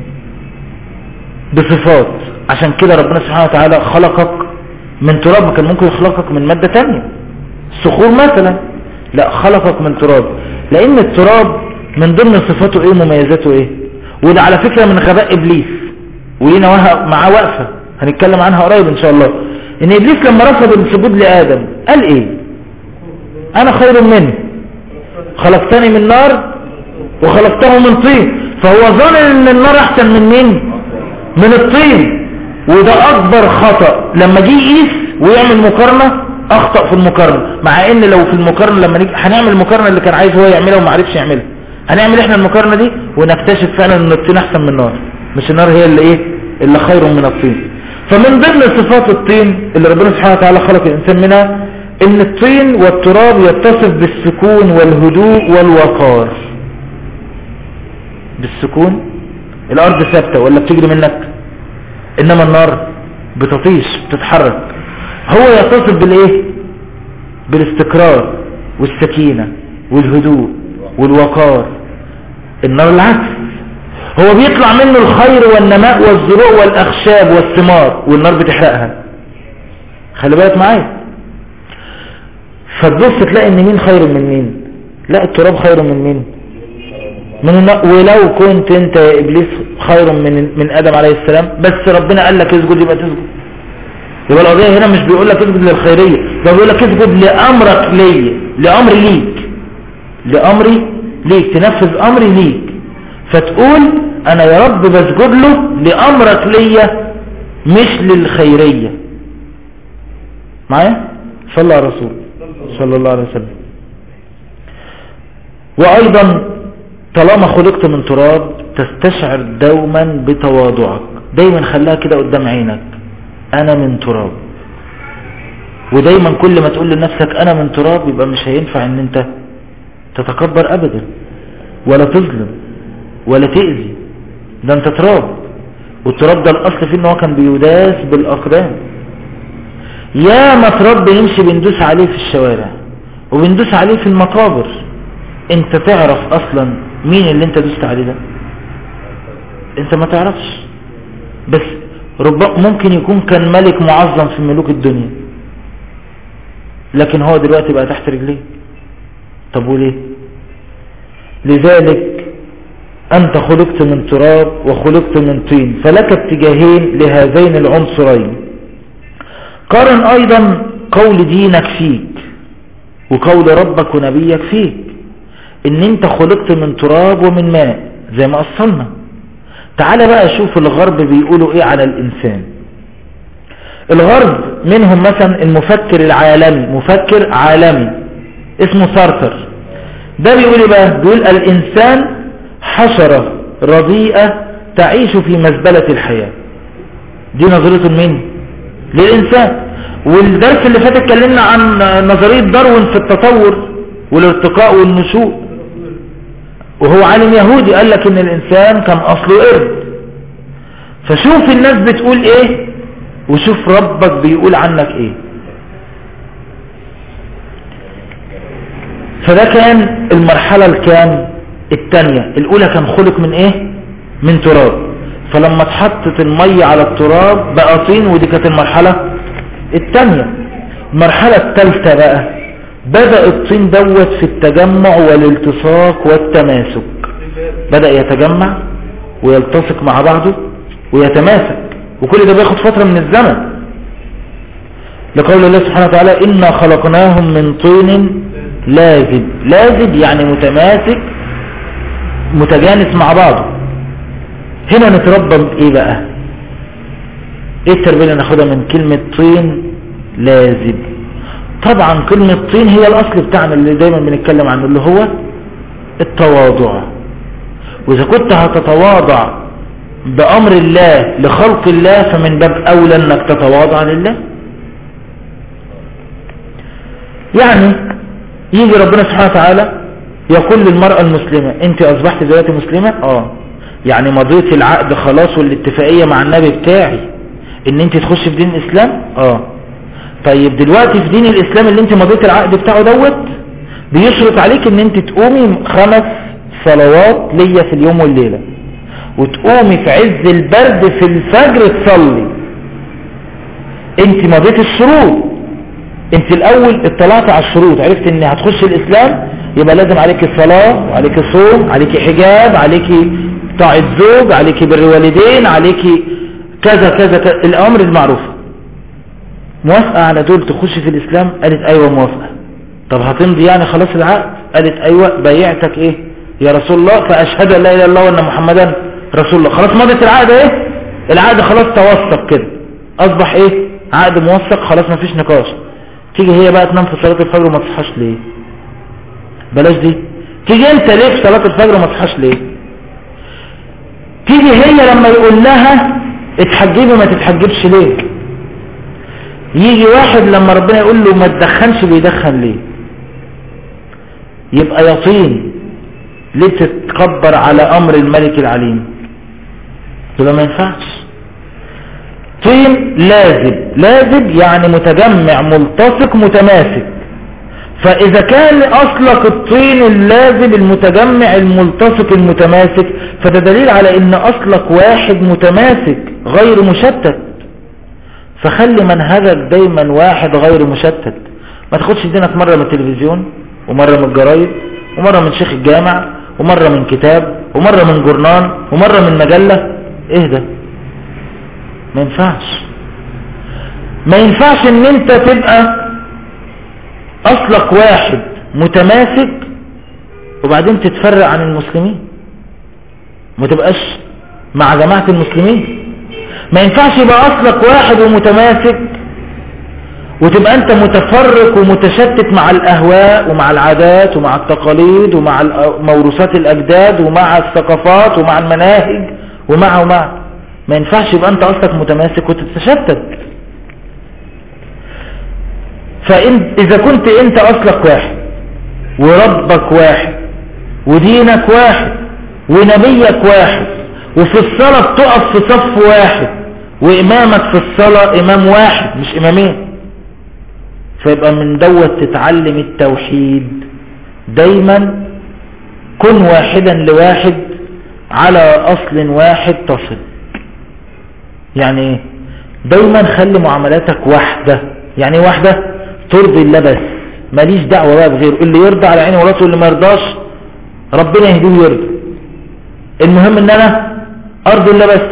بصفات، عشان كده ربنا سبحانه وتعالى خلقك من تراب. كان ممكن يخلقك من مادة تانية، الصخور مثلا، لا خلقك من تراب، لان التراب من ضمن صفاته ايه مميزاته ايه. وده على فكرة من غباء ابليس، ولينا معاه وقفة هنتكلم عنها قريب ان شاء الله. ان ابليس لما رفض السجود لآدم قال ايه؟ انا خير منه، خلقتني من نار وخلقته من طين. فهو ظن ان النار احسن من مين؟ من الطين. وده اكبر خطأ. لما جه يقيس ويعمل مقارنة اخطأ في المقارنة، مع ان لو في المقارنة لما نيجي هنعمل المقارنة اللي كان عايز هو يعملها وما عرفش يعملها، هنعمل احنا المقارنة دي ونكتشف فعلا ان الطين احسن من النار، مش النار هي اللي ايه اللي خير من الطين. فمن ضمن صفات الطين اللي ربنا سبحانه وتعالى خلق الانسان منها ان الطين والتراب يتصف بالسكون والهدوء والوقار. بالسكون، الارض ثابتة ولا بتجري منك، انما النار بتطيش بتتحرك. هو يتصف بالايه؟ بالاستقرار والسكينة والهدوء والوقار. النار العكس، هو بيطلع منه الخير والنماء والزروع والاخشاب والثمار، والنار بتحرقها. خلي بالك معايا. فتبص تلاقي ان مين خير من مين؟ لا التراب خير من مين؟ من النار. ولو كنت انت يا ابليس خير من ادم عليه السلام، بس ربنا قال لك اسجد يبقى تسجد. يبقى القضيه هنا مش بيقول لك اسجد للخيريه، ده بيقول لك اسجد لامرك ليا، لامر ليك، لامري ليك، تنفذ امري ليك. فتقول انا يا رب بسجد له لامرك ليا مش للخيريه. معايا؟ صلى على الرسول صلى الله عليه وسلم. وايضا طالما خلقت من تراب تستشعر دوما بتواضعك، دايما خليها كده قدام عينك، انا من تراب. ودايما كل ما تقول لنفسك انا من تراب يبقى مش هينفع ان انت تتكبر ابدا ولا تظلم ولا تأذي، ده انت تراب. والتراب ده الاصل فيه ان هو كان بيداس بالاقدام. يا ما تراب بيمشي بندوس عليه في الشوارع وبندوس عليه في المقابر. انت تعرف اصلا مين اللي انت دوست عليه ده؟ انت ما تعرفش. بس ممكن يكون كان ملك معظم في ملوك الدنيا، لكن هو دلوقتي بقى تحت رجليه. طب وليه؟ لذلك أنت خلقت من تراب وخلقت من طين، فلك اتجاهين لهذين العنصرين. قارن أيضا قول دينك فيك وقول ربك ونبيك فيك، إن أنت خلقت من تراب ومن ماء زي ما أصلنا. تعال بقى شوف الغرب بيقولوا إيه على الإنسان. الغرب منهم مثلا المفكر العالمي، مفكر عالمي اسمه سارتر، ده بيقول إيه بقى؟ بيقول الإنسان حشرة رديئة تعيش في مزبلة الحياة. دي نظرته لمين؟ للإنسان. والدرس اللي فات اتكلمنا عن نظرية داروين في التطور والارتقاء والنشوء، وهو عالم يهودي قال لك ان الإنسان كان أصله قرد. فشوف الناس بتقول ايه وشوف ربك بيقول عنك ايه. فده كان المرحلة الكام؟ الثانية. الاولى كان خلق من ايه؟ من تراب. فلما اتحطت المية على التراب بقى طين، ودي كانت المرحلة الثانية. المرحلة الثالثة بقى بدأ الطين دوت في التجمع والالتصاق والتماسك، بدأ يتجمع ويلتصق مع بعضه ويتماسك، وكل ده بياخد فترة من الزمن. لقول الله سبحانه وتعالى إنا خلقناهم من طين لازب. لازب يعني متماسك متجانس مع بعضه. هنا نتربى ايه بقى؟ ايه التربية اللي ناخدها من كلمة طين لازب؟ طبعا كلمة طين هي الاصل بتاعنا اللي دايما بنتكلم عنه، اللي هو التواضع. واذا كنت هتتواضع بامر الله لخلق الله فمن باب اولى انك تتواضع لله. يعني يجي ربنا سبحانه وتعالى يقول للمرأة المسلمة انت اصبحت دلوقتي مسلمة؟ يعني مضيت العقد خلاص والاتفاقية مع النبي بتاعي ان انت تخش في دين الاسلام؟ طيب دلوقتي في دين الاسلام اللي انت مضيت العقد بتاعه دوت بيشرط عليك ان انت تقومي 5 صلوات ليا في اليوم والليلة، وتقومي في عز البرد في الفجر تصلي. انت مضيت الشروط، انت الاول اطلعت على الشروط، عرفت ان هتخش الاسلام يبقى لازم عليك صلاة وعليك صوم، عليك حجاب، عليك طاعة زوج، عليك بر والدين، عليك كذا كذا كذا الامر المعروفة. موافقة على دول تخش في الاسلام؟ قالت ايوه موافقة. طب هتمضي يعني خلاص العقد؟ قالت ايوه بيعتك ايه يا رسول الله، فاشهد ان لا اله الا الله وان محمدا رسول الله. خلاص مضت العقد ايه، العقد خلاص توثق كده، اصبح ايه عقد موثق خلاص مفيش نقاش. تيجي هي بقى تنام في صلاة الفجر وما تصحاش ليه؟ بلاش دي. تيجي انت ليه في صلاة الفجر وما تصحاش ليه؟ تيجي هي لما يقول لها اتحجبي ما تتحجبش ليه؟ يجي واحد لما ربنا يقول له ما تدخنش بيدخن ليه؟ يبقى يقين ليه تتكبر على امر الملك العليم؟ يبقى ما ينفعش. طين لازب، لازب يعني متجمع ملتصق متماسك. فاذا كان اصلك الطين اللازب المتجمع الملتصق المتماسك فده دليل على ان اصلك واحد متماسك غير مشتت. فخلي منهجك دايما واحد غير مشتت. ما تاخدش دينك مرة من التلفزيون ومرة من الجرايد ومرة من شيخ الجامع ومرة من كتاب ومرة من جورنان ومرة من مجلة. ايه ده؟ ما ينفعش. ما ينفعش ان انت تبقى اصلك واحد متماسك وبعدين تتفرق عن المسلمين، ما تبقاش مع جماعة المسلمين. ما ينفعش يبقى اصلك واحد ومتماسك وتبقى انت متفرق ومتشتت مع الاهواء ومع العادات ومع التقاليد ومع موروثات الاجداد ومع الثقافات ومع المناهج ومع ما ينفعش يبقى انت اصلك متماسك وتتشتت. فاذا كنت انت اصلك واحد وربك واحد ودينك واحد ونبيك واحد وفي الصلاة بتقف في صف واحد وامامك في الصلاة امام واحد مش امامين، فيبقى من دوت تتعلم التوحيد. دايما كن واحدا لواحد على اصل واحد تصل. يعني ايه؟ دايما خلي معاملاتك واحدة. يعني واحدة ترضي الله بس، ماليش دعوة بقى بغيره. اللي يرضى على عيني وراسه واللي ما يرضاش ربنا يهديه ويرضى. المهم ان انا ارضي الله بس.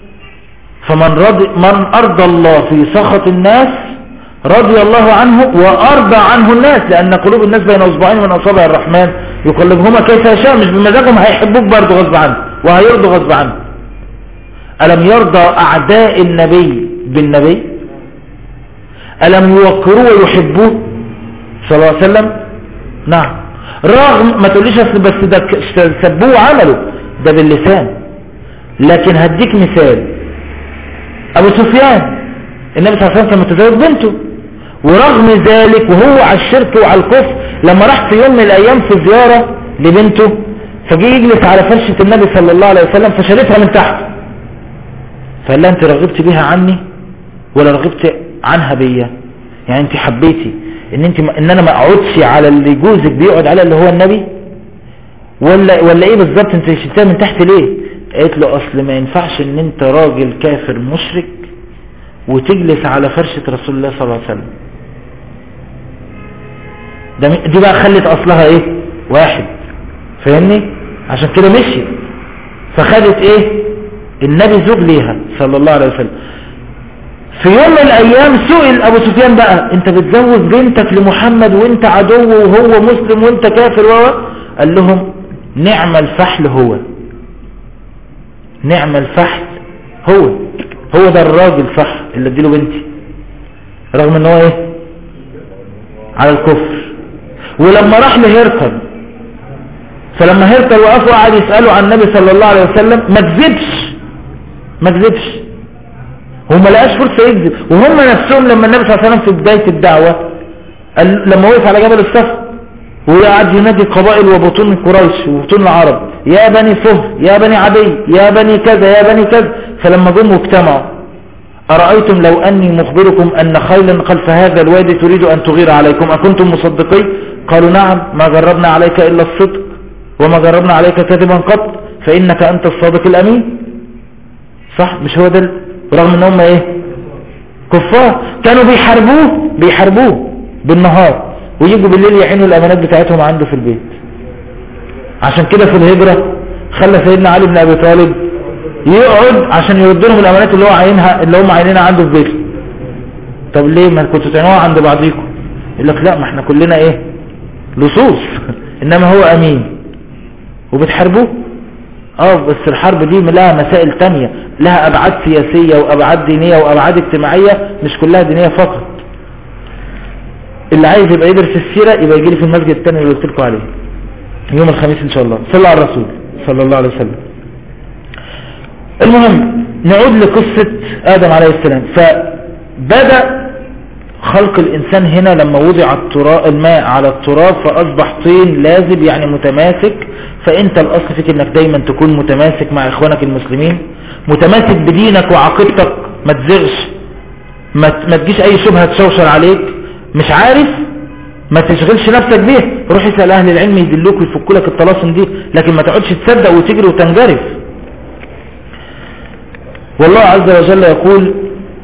من ارضى الله في سخط الناس رضي الله عنه وارضى عنه الناس، لان قلوب الناس بين اصبعين من اصابع الرحمن يقلبهما كيف يشاء. مش بمزاجهم، هيحبوك برضه غصب عنه وهيرضوا غصب عنه. ألم يرضى أعداء النبي بالنبي؟ ألم يوقروه ويحبوه صلى الله عليه وسلم؟ نعم. رغم ما تقوليش بس ده سبوه وعملوا ده باللسان. لكن هديك مثال. أبو سفيان النبي صلى الله عليه وسلم كان متزوج بنته، ورغم ذلك وهو على الشرك وعلى الكفر لما راح في يوم من الأيام في زيارة لبنته فجي يجلس على فرشة النبي صلى الله عليه وسلم فشالتها من تحت، فقال لها انت رغبت بيها عني ولا رغبت عنها بيا؟ يعني انت حبيتي ان انا ما اقعدش على اللي جوزك بيقعد عليه اللي هو النبي ولا ايه بالظبط؟ انت شلتها من تحت ليه؟ قالت له اصل ما ينفعش ان انت راجل كافر مشرك وتجلس على فرشة رسول الله صلى الله عليه وسلم. دي بقى خلت اصلها ايه؟ واحد. فاهمني؟ عشان كده مشي فخدت ايه؟ النبي زوج ليها صلى الله عليه وسلم. في يوم من الايام سئل ابو سفيان بقى انت بتزوج بنتك لمحمد وانت عدو وهو مسلم وانت كافر قال لهم نعم الفحل هو، نعم الفحل هو ده الراجل صح اللي اديله بنتي، رغم ان هو ايه على الكفر. ولما راح لهرقل، فلما هرقل وقف وقعد يسأله عن النبي صلى الله عليه وسلم ما كذبش هو ما لقاش فرصة يكذب. وهم نفسهم لما النبي صلى الله عليه وسلم في بداية الدعوة لما وقف على جبل الصفا وقعد ينادي قبائل وبطون قريش وبطون العرب يا بني فهر يا بني عدي يا بني كذا يا بني كذا، فلما جم واجتمعوا أرأيتم لو أني مخبركم أن خيلا خلف هذا الوادي تريد أن تغير عليكم أكنتم مصدقين؟ قالوا نعم ما جربنا عليك إلا الصدق وما جربنا عليك كذبا قط فإنك أنت الصادق الأمين. صح مش هو ده؟ رغم أنهم إيه كفار كانوا بيحاربوه بالنهار ويجوا بالليل يعينوا الأمانات بتاعتهم عنده في البيت. عشان كده في الهجرة خلى سيدنا علي بن أبي طالب يقعد عشان يرد لهم الأمانات اللي هم عينينها عنده في بيته. طب ليه ما كنتوا تعينوها عند بعضيكم؟ يقول لك لا ما احنا كلنا ايه لصوص انما هو امين وبتحاربوه. بس الحرب دي لها مسائل تانية، لها ابعاد سياسية وابعاد دينية وابعاد اجتماعية مش كلها دينية فقط. اللي عايز يبقى يدرس السيرة يبقى يجي لي في المسجد التاني اللي قلت لكم عليه يوم الخميس ان شاء الله. صلى على الرسول صلى الله عليه وسلم. المهم نعود لقصة آدم عليه السلام. فبدأ خلق الإنسان هنا لما وضع الماء على التراب فأصبح طين لازب يعني متماسك. فأنت الأصل فيك أنك دايما تكون متماسك مع إخوانك المسلمين، متماسك بدينك وعقيدتك، ما تزغش، ما تجيش أي شبهة تشوشر عليك، مش عارف ما تشغلش نفسك بيه، روح اسأل أهل العلم يدلوك ويفكوا لك الطلاسم دي، لكن ما تقعدش تصدق وتجري وتنجرف. والله عز وجل يقول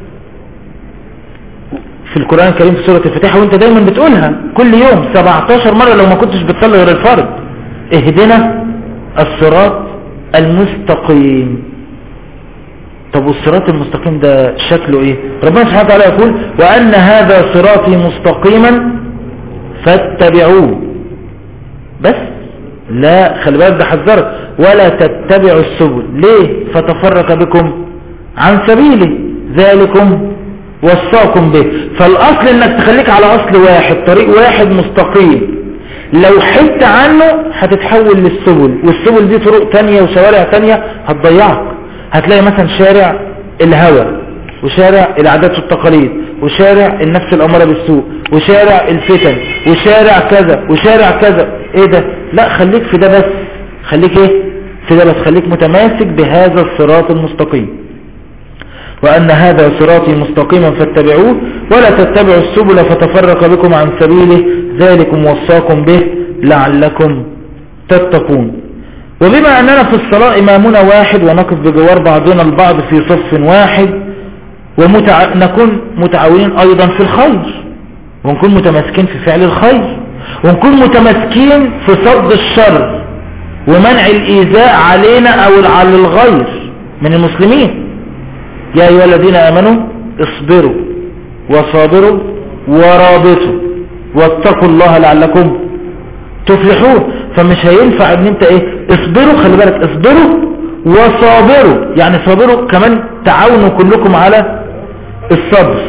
في القرآن الكريم في سورة الفاتحة وانت دايما بتقولها كل يوم 17 مرة لو ما كنتش بتصلي غير الفرض: اهدنا الصراط المستقيم. طب والصراط المستقيم ده شكله ايه؟ ربنا سبحانه وتعالى يقول: وأن هذا صراطي مستقيما فاتبعوه. بس لا، خلي بالك ده حذرك: ولا تتبعوا السبل. ليه؟ فتفرق بكم عن سبيله، ذلكم وصاكم به. فالأصل انك تخليك على أصل واحد، طريق واحد مستقيم. لو حدت عنه هتتحول للسبل، والسبل دي طرق تانية وشوارع تانية هتضيعك. هتلاقي مثلا شارع الهوى، وشارع العادات والتقاليد، وشارع النفس الأمارة بالسوء، وشارع الفتن، وشارع كذا وشارع كذا. ايه ده؟ لا، خليك في ده بس. خليك ايه في ده بس، خليك متماسك بهذا الصراط المستقيم. وأن هذا صراطي مستقيما فاتبعوه ولا تتبعوا السبل فتفرق بكم عن سبيله، ذلكم وصاكم به لعلكم تتقون. وبما أننا في الصلاة إمامنا واحد ونقف بجوار بعضنا البعض في صف واحد، ونكون متعاونين أيضا في الخير، ونكون متماسكين في فعل الخير، ونكون متماسكين في صد الشر ومنع الإيذاء علينا أو على الغير من المسلمين. يا أيها الذين آمنوا اصبروا وصابروا ورابطوا واتقوا الله لعلكم تفلحون. فمش هينفع ان انت اصبروا، خلي بالك، اصبروا وصابروا، يعني صابروا كمان تعاونوا كلكم على الصبر.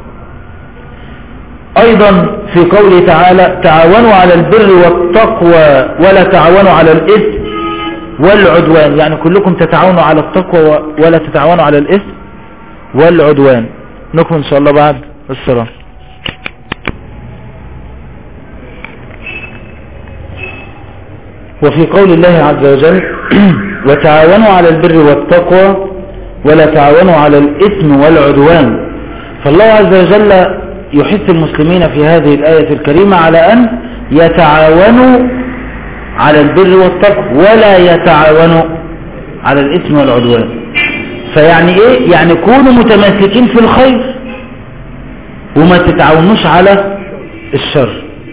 ايضا في قوله تعالى: تعاونوا على البر والتقوى ولا تعاونوا على الاثم والعدوان، يعني كلكم تتعاونوا على التقوى ولا تتعاونوا على الاثم والعدوان. نكمل ان شاء الله بعد الصلاة. وفي قول الله عز وجل: وتعاونوا على البر والتقوى ولا تعاونوا على الإثم والعدوان. فالله عز وجل يحث المسلمين في هذه الآية الكريمة على أن يتعاونوا على البر والتقوى ولا يتعاونوا على الإثم والعدوان. فيعني ايه؟ يعني كونوا متماسكين في الخير وما تتعاونوش على الشر.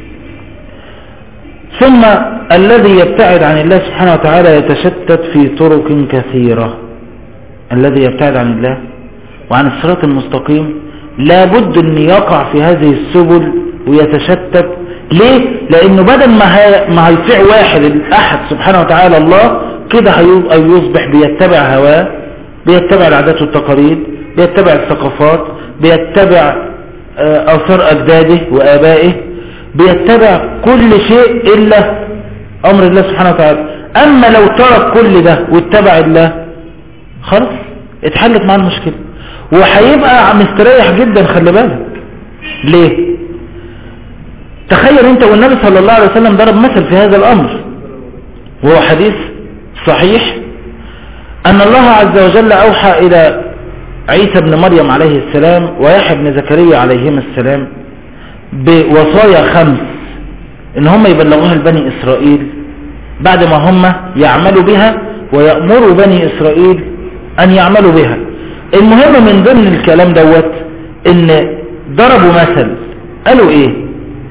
ثم الذي يبتعد عن الله سبحانه وتعالى يتشتت في طرق كثيرة. الذي يبتعد عن الله وعن الصراط المستقيم لابد ان يقع في هذه السبل ويتشتت. ليه؟ لانه بدل ما هيطيع واحد الاحد سبحانه وتعالى الله كده هيصبح بيتبع هواه، بيتبع العادات والتقاليد، بيتبع الثقافات، بيتبع اثار اجداده وابائه، بيتبع كل شيء الا امر الله سبحانه وتعالى. اما لو ترك كل ده واتبع الله خلاص اتحلت معاه المشكلة وهيبقى مستريح جدا. خلي بالك ليه؟ تخيل انت والنبي صلى الله عليه وسلم ضرب مثل في هذا الامر، وهو حديث صحيح ان الله عز وجل اوحى الى عيسى بن مريم عليه السلام ويحيى بن زكريا عليهما السلام بوصايا 5 ان هم يبلغوها لبني اسرائيل بعد ما هم يعملوا بها ويأمروا بني اسرائيل ان يعملوا بها. المهم من ضمن الكلام دوت ان ضربوا مثل، قالوا ايه؟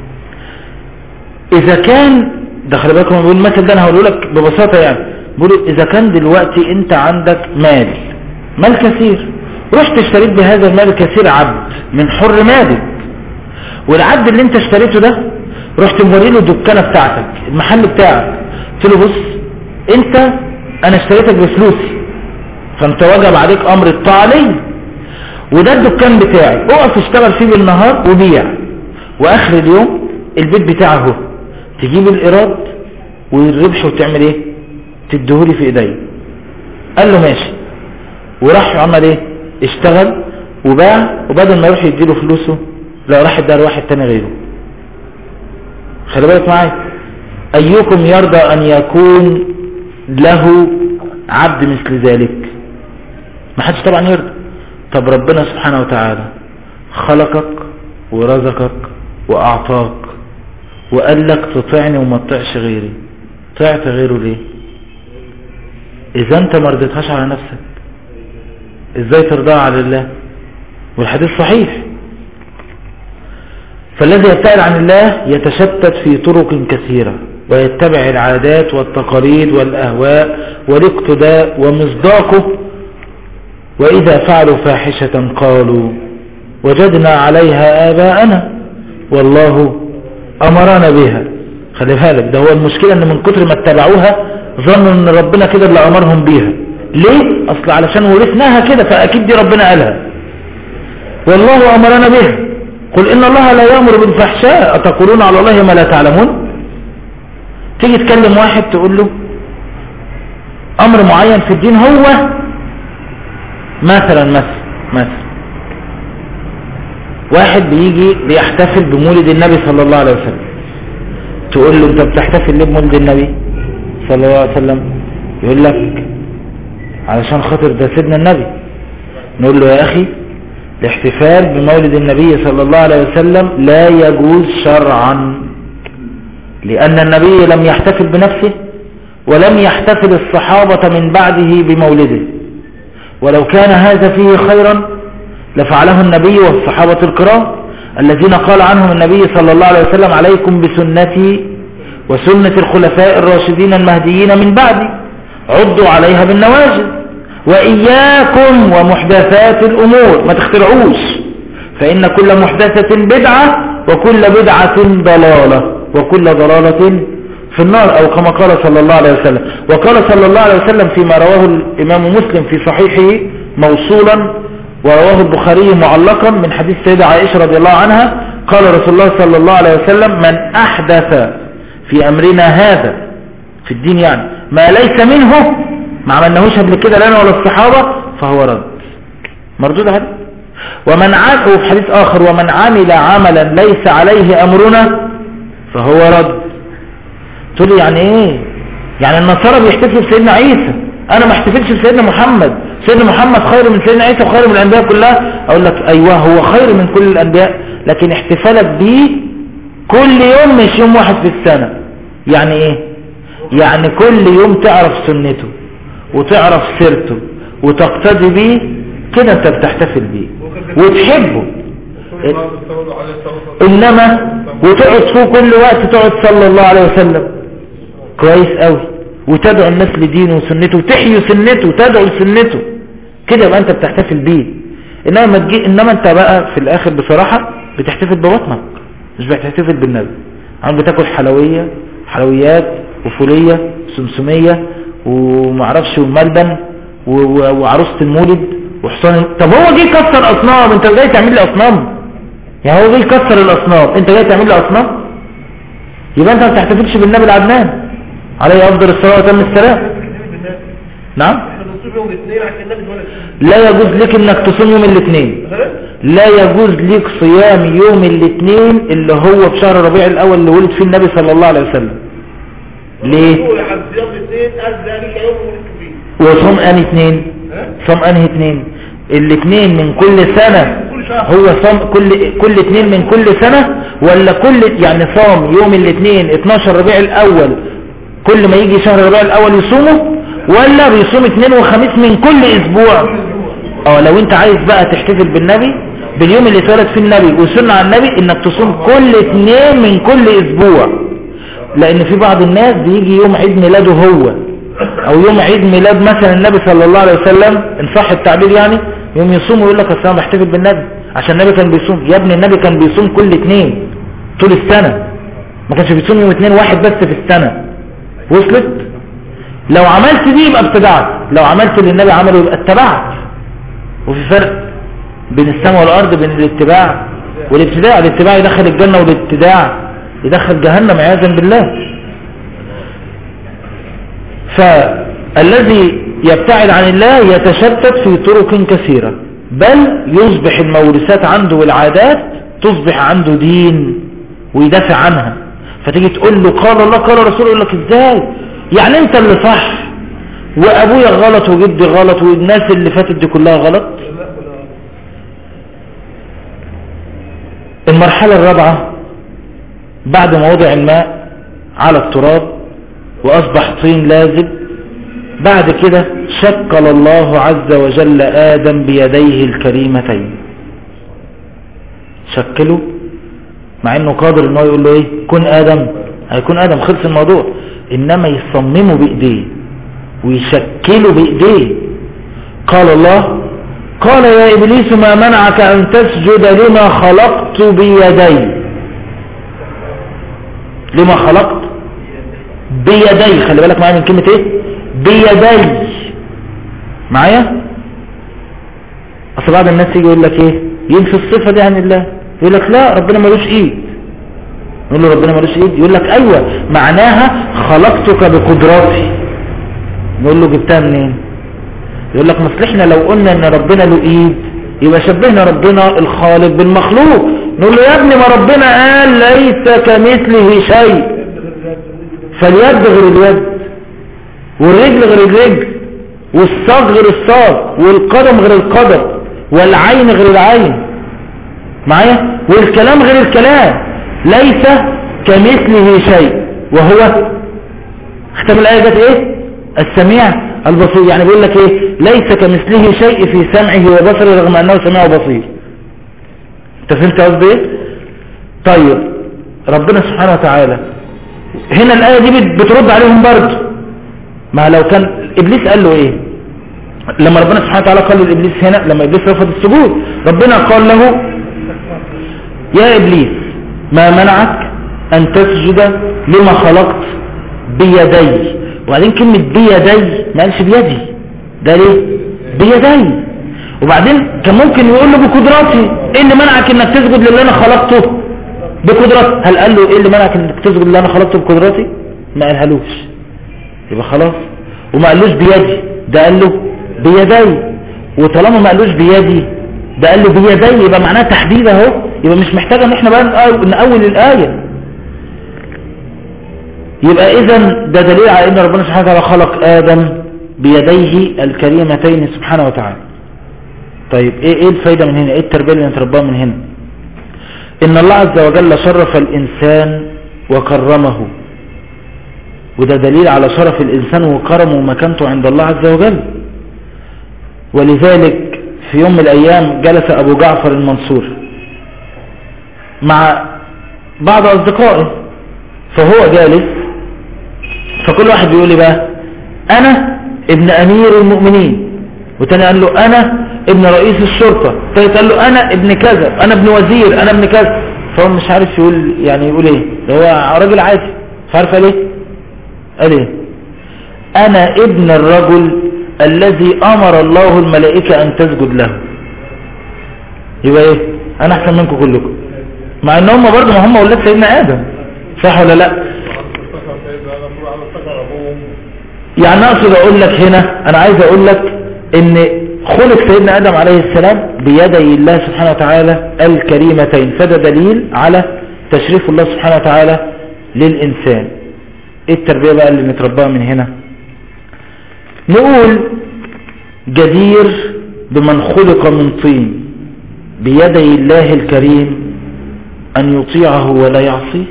اذا كان ده خلي بالكم بيقول المثل ده انا هقوله لك ببساطه، يعني بيقولوا اذا كان دلوقتي انت عندك مال كثير، رحت اشتريت بهذا المال الكثير عبد من حر مالك، والعبد اللي انت اشتريته ده رحت موري له الدكانه بتاعتك المحل بتاعك، قلت له بص انا اشتريتك بفلوسي فانت واجب عليك امر الطاعه لي، وده الدكان بتاعي اقف اشتغل فيه بالنهار وبيع، واخر اليوم البيت بتاعه اهو تجيب الايراد والربح وتعمل ايه؟ تديهولي في ايدي. قال له ماشي، وراح عمل ايه؟ اشتغل وباع، وبدل ما يروح يديله فلوسه لا راح اداها لواحد تاني غيره. خلي بالك معايا، ايكم يرضى ان يكون له عبد مثل ذلك؟ ما حدش طبعا يرضى. طب ربنا سبحانه وتعالى خلقك ورزقك واعطاك وقال لك تطيعني وما تطيعش غيري، طيعت غيره ليه؟ اذا انت ما رضيتهاش على نفسك ازاي ترضاها على الله؟ والحديث صحيح. فالذي يبتعد عن الله يتشتت في طرق كثيرة ويتبع العادات والتقاليد والأهواء والاقتداء ومصداقه، وإذا فعلوا فاحشة قالوا وجدنا عليها آباءنا والله أمرنا بها. خلي بالك، ده هو المشكلة ان من كتر ما اتبعوها ظنوا ان ربنا كده اللي أمرهم بيها. ليه؟ أصل علشان ورثناها كده فأكيد دي ربنا قالها والله أمرنا بها. قل إن الله لا يأمر بالفحشاء أتقولون على الله ما لا تعلمون. تيجي تكلم واحد تقول له أمر معين في الدين، هو مثلا واحد بيجي بيحتفل بمولد النبي صلى الله عليه وسلم، تقول له انت بتحتفل ليه بمولد النبي صلى الله عليه وسلم؟ يقول لك علشان خاطر ده سيدنا النبي. نقول له يا أخي الاحتفال بمولد النبي صلى الله عليه وسلم لا يجوز شرعا، لأن النبي لم يحتفل بنفسه ولم يحتفل الصحابة من بعده بمولده، ولو كان هذا فيه خيرا لفعله النبي والصحابة الكرام الذين قال عنهم النبي صلى الله عليه وسلم عليكم بسنتي وسنة الخلفاء الراشدين المهديين من بعدي عضوا عليها بالنواجذ وإياكم ومحدثات الأمور، ما تخترعوش، فإن كل محدثة بدعة وكل بدعة ضلالة وكل ضلالة في النار، أو كما قال صلى الله عليه وسلم. وقال صلى الله عليه وسلم فيما رواه الإمام مسلم في صحيحه موصولا ورواه البخاري معلقا من حديث سيدة عائشة رضي الله عنها، قال رسول الله صلى الله عليه وسلم من أحدث في أمرنا هذا في الدين يعني ما ليس منه، ما عملناهوش قبل كده لنا ولا الصحابة، فهو رد مردود هذا. ومن عمل، وفي حديث آخر ومن عمل عملا ليس عليه أمرنا فهو رد. تقول لي يعني ايه؟ يعني النصارى بيحتفلوا بسيدنا عيسى، انا ما احتفلش بسيدنا محمد، سيدنا محمد خير من سيدنا عيسى وخير من الانبياء كلها. اقول لك ايوه هو خير من كل الانبياء، لكن احتفالك بيه كل يوم مش يوم واحد في السنة. يعني ايه؟ يعني كل يوم تعرف سنته وتعرف سيرته وتقتدي بيه، كده انت بتحتفل بيه وتحبه. انما وتقعد فيه كل وقت تقعد صلى الله عليه وسلم كويس قوي وتدعو الناس لدينه وسنته وتحيي سنته وتدعو لسنته، كده يبقى انت بتحتفل بيه. انما انت بقى في الاخر بصراحة بتحتفل ببطنك، مش بتحتفل بالنبي. عم بتاكل حلويات وفولية سمسمية ومعرفش وملبن وعروسة المولد وحصان. طب هو جاي يكسر اصنام، انت جاي تعمل لي اصنام؟ يعني هو جاي يكسر الاصنام، انت جاي تعمل لي اصنام؟ يبقى انت ما بتحتفلش بالنبي العدنان عليه افضل الصلاة وتم السلام. نعم. لا يجوز لك انك تصوم يوم الاثنين، لا يجوز لك صيام يوم الاثنين اللي هو في شهر ربيع الاول اللي ولد فيه النبي صلى الله عليه وسلم. ليه؟ وصوم انهي اثنين؟ صوم انهي اثنين؟ الاثنين من كل سنة، هو صوم كل اثنين من كل سنة، ولا يعني صوم يوم الاثنين 12 ربيع الاول كل ما يجي شهر ربيع الاول يصومه، ولا بيصوم اثنين وخميس من كل اسبوع؟ لو انت عايز بقى تحتفل بالنبي باليوم اللي اتولد فيه النبي وسنة على النبي انك تصوم كل اثنين من كل اسبوع، لان في بعض الناس بيجي يوم عيد ميلاده هو او يوم عيد ميلاد مثلا النبي صلى الله عليه وسلم ان صح التعبير يعني، يوم يصوم ويقول لك اصل انا بحتفل بالنبي عشان النبي كان بيصوم. يا ابني النبي كان بيصوم كل اثنين طول السنة، ما كانش بيصوم يوم اثنين واحد بس في السنة. وصلت؟ لو عملت دي يبقى ابتدعت، لو عملت اللي النبي عمله يبقى اتبعت. وفي فرق بين السماء والارض، بين الاتباع والابتداع. الاتباع يدخل الجنة والابتداع يدخل جهنم عياذا بالله. فالذي يبتعد عن الله يتشتت في طرق كثيرة، بل يصبح المورثات عنده والعادات تصبح عنده دين ويدافع عنها. فتيجي تقول له قال الله قال رسول، يقول لك ازاي يعني انت اللي صح وابويا غلط وجدي غلط والناس اللي فاتت دي كلها غلط؟ المرحلة الرابعة بعد ما وضع الماء على التراب واصبح طين لازب، بعد كده شكل الله عز وجل آدم بيديه الكريمتين. شكله مع انه قادر انه يقول له ايه كن آدم، هيكون آدم، خلص الموضوع. انما يصممه بايديه ويشكله بايديه. قال الله قال يا ابليس ما منعك ان تسجد لما خلقت بيدي. لما خلقت بيدي، خلي بالك معايا من كلمة ايه بيدي معايا. اصل بعض الناس يجي يقول لك ايه ينفي الصفة دي عن الله، يقول لك لا ربنا ملوش ايد. يقول له ربنا ملوش ايد، يقول لك ايوه معناها خلقتك بقدراتي. نقول له جبتها منين؟ يقول لك مثل احنا لو قلنا ان ربنا له ايد يبقى شبهنا ربنا الخالق بالمخلوق. نقول له يا ابني ما ربنا قال ليس كمثله شيء، فاليد غير اليد والرجل غير الرجل والساق غير الساق والقدم غير القدم والعين غير العين معايا، والكلام غير الكلام. ليس كمثله شيء وهو ختم الآية جت ايه السميع البصير. يعني بيقول لك ايه ليس كمثله شيء في سمعه وبصره رغم انه سميع وبصير. انت فهمت قصدي ايه؟ طيب ربنا سبحانه وتعالى هنا الآية دي بترد عليهم برضه. ما لو كان ابليس قال له ايه لما ربنا سبحانه وتعالى قال لابليس هنا لما ابليس رفض السجود، ربنا قال له يا ابليس ما منعك ان تسجد لما خلقت بيدي. وبعدين كلمة بيدي ما قالش بيدي، ده ليه بيدي؟ وبعدين كان ممكن يقول له بقدراتي. ايه اللي منعك انك تسجد للي انا خلقته بقدراتي؟ هل قال له ايه اللي منعك انك تسجد للي انا خلقته بقدراتي؟ ما قالهالوش. يبقى خلاص. وما قالوش بيدي، ده قال له بيدي. وطالما ما قالوش بيدي ده قال له بيدي يبقى معناه تحديد اهو. يبقى مش محتاج ان احنا بقى نأول الآية. يبقى اذا ده دليل على ان ربنا سبحانه وتعالى خلق آدم بيديه الكريمتين سبحانه وتعالى. طيب ايه الفايدة من هنا؟ ايه التربية اللي نترباها من هنا؟ ان الله عز وجل شرف الانسان وكرمه، وده دليل على شرف الانسان وكرمه ومكانته عند الله عز وجل. ولذلك في يوم من الايام جلس ابو جعفر المنصور مع بعض اصدقائه، فهو جالس فكل واحد بيقول لي بقى انا ابن امير المؤمنين، وتاني قال له انا ابن رئيس الشرطة، الثالث قال له انا ابن كذا، انا ابن وزير، انا ابن كذا. فهو مش عارف يقول يعني يقول ايه، هو راجل عادي مش عارف قال ايه، قال ايه انا ابن الرجل الذي امر الله الملائكة ان تسجد له. يبقى ايه، انا احسن منكم كلكم، مع ان هم برضه ما هم اولاد سيدنا ادم، صح ولا لا؟ يعني اقصد اقول لك هنا، انا عايز اقول لك ان خلق سيدنا ادم عليه السلام بيدي الله سبحانه وتعالى الكريمتين، فده دليل على تشريف الله سبحانه وتعالى للانسان. ايه التربية بقى اللي نترباها من هنا؟ نقول جدير بمن خلق من طين بيدي الله الكريم ان يطيعه ولا يعصيه،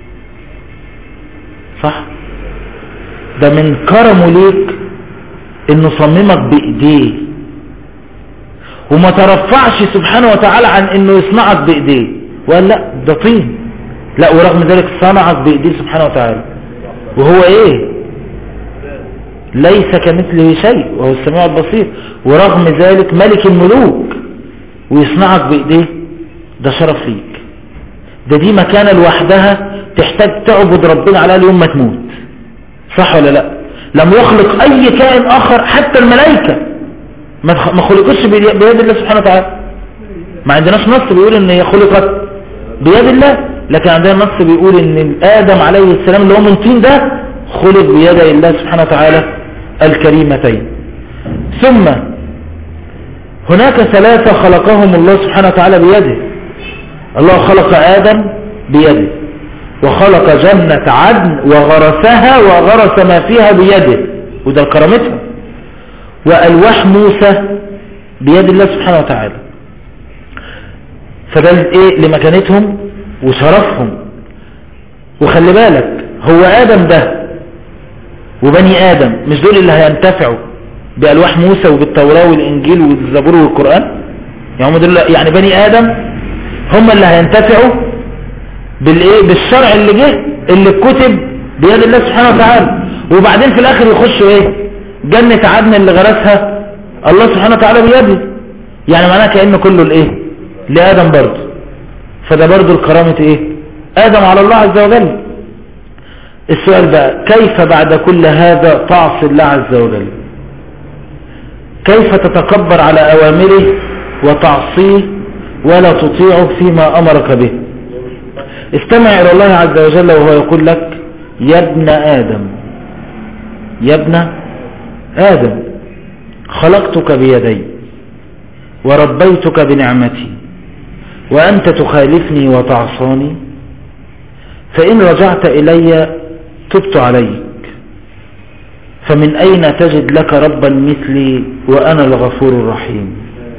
صح؟ ده من كرمه ليك انه صممك بايديه وما ترفعش سبحانه وتعالى عن انه يصنعك بايديه، وقال لا ده طين، لا ورغم ذلك صنعك بايديه سبحانه وتعالى. وهو ايه؟ ليس كمثله شيء وهو السميع البصير، ورغم ذلك ملك الملوك ويصنعك بايديه، ده شرف ليك، ده دي مكانة لوحدها تحتاج تعبد ربنا على اليوم ما تموت، صح ولا لا؟ لم يخلق اي كائن اخر، حتى الملائكة ما خلقتش بيد الله سبحانه وتعالى. ما عندناش نص بيقول ان هي خلقت بيد الله، لكن عندنا نص بيقول ان ادم عليه السلام اللي هو من طين ده خلق بيد الله سبحانه وتعالى الكريمتين. ثم هناك ثلاثة خلقهم الله سبحانه وتعالى بيده. الله خلق ادم بيده، وخلق جنة عدن وغرسها وغرس ما فيها بيده، وده كرامتها. وألواح موسى بيد الله سبحانه وتعالى، فده ايه لمكانتهم وشرفهم. وخلي بالك هو آدم ده وبني آدم مش دول اللي هينتفعوا بألواح موسى وبالتوراة والإنجيل والزبور والقرآن؟ يعني هم دول، يعني بني آدم هم اللي هينتفعوا بالايه، بالشرع اللي جه اللي اتكتب بيد الله سبحانه وتعالى، وبعدين في الاخر يخشوا ايه، جنة عدن اللي غرسها الله سبحانه وتعالى بيده. يعني معناها كأنه كله الايه لآدم برضه. فده برضه الكرامة ايه، آدم على الله عز وجل. السؤال بقى، كيف بعد كل هذا تعصي الله عز وجل؟ كيف تتكبر على أوامره وتعصيه ولا تطيعه فيما أمرك به؟ استمع إلى الله عز وجل وهو يقول لك يا ابن آدم، يا ابن آدم خلقتك بيدي وربيتك بنعمتي وأنت تخالفني وتعصاني، فإن رجعت إلي تبت عليك، فمن أين تجد لك ربا مثلي وأنا الغفور الرحيم.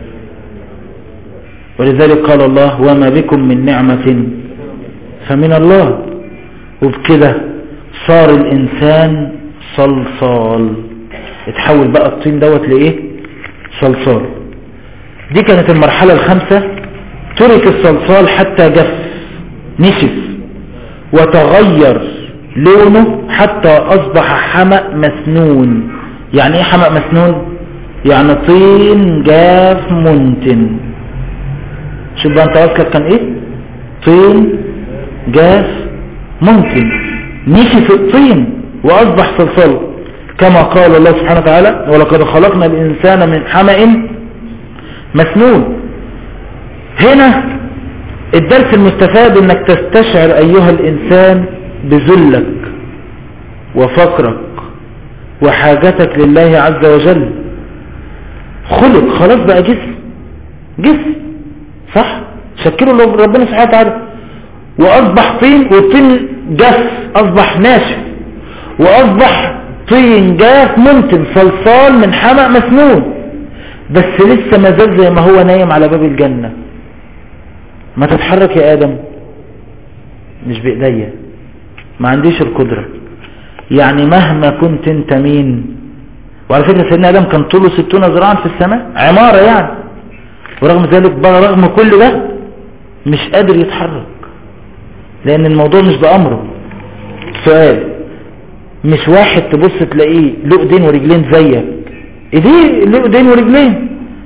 ولذلك قال الله وما بكم من نعمة فمن الله. وبكده صار الإنسان صلصال، اتحول بقى الطين دوت لإيه، صلصال. دي كانت المرحلة الخامسة. ترك الصلصال حتى جف نشف وتغير لونه حتى أصبح حمأ مسنون. يعني ايه حمأ مسنون؟ يعني طين جاف منتن. شوف بقى انت اصلك كان ايه، طين جاف منتن، نشف الطين واصبح صلصال، كما قال الله سبحانه وتعالى ولقد خلقنا الانسان من حمأ مسنون. هنا الدرس المستفاد انك تستشعر ايها الانسان بذلك وفقرك وحاجتك لله عز وجل. خلق خلاص بقى جسم صح، شكله ربنا سبحانه وتعالى، واصبح طين، والطين جاف اصبح ناشف، واصبح طين جاف منتن صلصال من حمأ مسنون، بس لسه ما زال زي ما هو نايم على باب الجنة. ما تتحرك يا آدم، مش بإيديا، ما عنديش القدرة. يعني مهما كنت انت مين. وعلى فكرة سيدنا آدم كان طوله 60 ذراعا في السماء، عمارة يعني، ورغم ذلك بقى رغم كل ده مش قادر يتحرك، لأن الموضوع مش بأمره. سؤال، مش واحد تبص تلاقيه له ايدين ورجلين زيك، ايديه له ايدين ورجلين،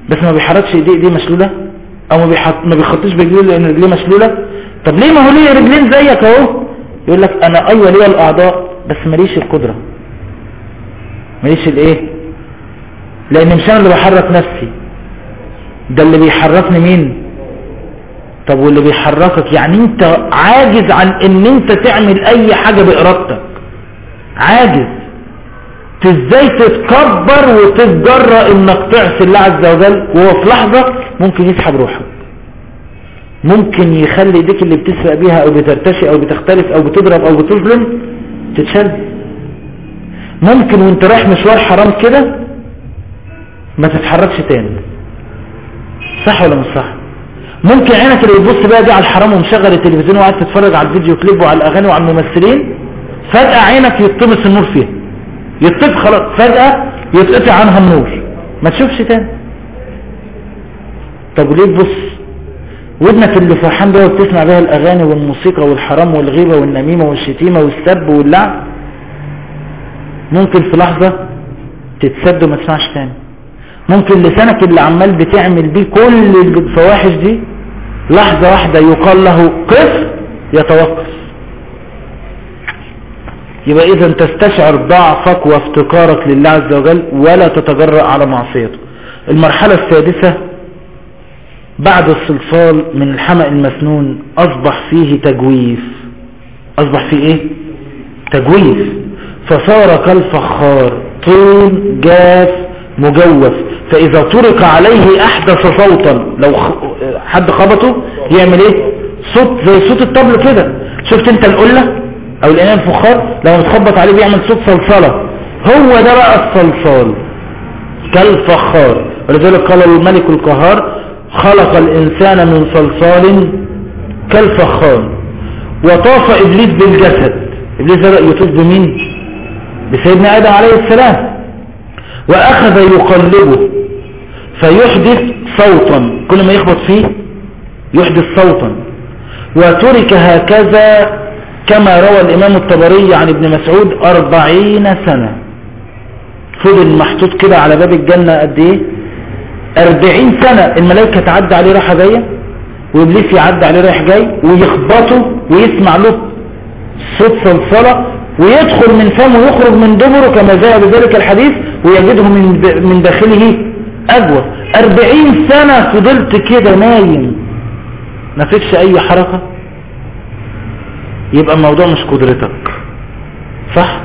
بس ما بيحركش ايديه مشلولة، او ما بيخطيش برجليه لان رجليه مشلولة. طب ليه؟ ما هو ليه رجلين زيك اهو. يقول لك انا ايوه ليا الاعضاء بس ماليش القدرة، ماليش الايه، لان مش انا اللي بحرك نفسي، ده اللي بيحركني مين؟ طب واللي بيحركك يعني انت عاجز عن ان انت تعمل اي حاجة بارادتك، عاجز. ازاي تتكبر وتتجرأ انك تعصي الله عز وجل وهو في لحظة ممكن يسحب روحك، ممكن يخلي ايديك اللي بتسرق بيها او بترتشي او بتختلف او بتضرب او بتظلم تتشل، ممكن وانت رايح مشوار حرام كده ما تتحركش تاني، صح ولا مش صح؟ ممكن عينك اللي بتبص بقى دي على الحرام ومشغل التلفزيون وقاعد تتفرج على الفيديو كليب وعلى الاغاني وعلى الممثلين، فجأة عينك يطمس النور فيها، يطفي خلاص، فجأة يتقطع عنها النور ما تشوفش تاني. طب وليه تبص؟ ودنك اللي فرحان بيها وبتسمع بيها الاغاني والموسيقى والحرام والغيبة والنميمة والشتيمة والسب واللعب ممكن في لحظة تتسد وما تسمعش تاني. ممكن لسانك اللي عمال بتعمل بيه كل الفواحش دي لحظة واحدة يقال له قف يتوقف. يبقى اذا تستشعر ضعفك وافتقارك لله عز وجل ولا تتجرأ على معصيته. المرحلة السادسة بعد الصلصال من الحمأ المسنون اصبح فيه تجويف. اصبح فيه ايه؟ تجويف. فصار كالفخار طين جاف مجوف، فاذا طرق عليه احدث صوتا، لو حد خبطه يعمل ايه؟ صوت زي صوت الطبل كده. شفت انت القلة او الاناء الفخار لما تخبط عليه بيعمل صوت صلصلة، هو ده بقى الصلصال كالفخار. ولذلك قال الملك القهار خلق الانسان من صلصال كالفخار. وطاف ابليس بالجسد، ابليس بدأ يطوف بمين؟ بسيدنا ادم عليه السلام، واخذ يقلبه فيحدث صوتا، كل ما يخبط فيه يحدث صوتا. وترك هكذا كما روى الامام الطبري عن ابن مسعود 40 سنة، فضل محطوط كده على باب الجنة قد ايه؟ 40 سنة. الملائكة تعدى عليه رايحة جاية وابليس يعدى عليه رايح جاي ويخبطه ويسمع له صوت صلصلة ويدخل من فمه ويخرج من دبره كما جاء بذلك الحديث ويجده من داخله أجوى. 40 سنة فضلت كده نايم ما فيكش اي حركة، يبقى الموضوع مش قدرتك، صح؟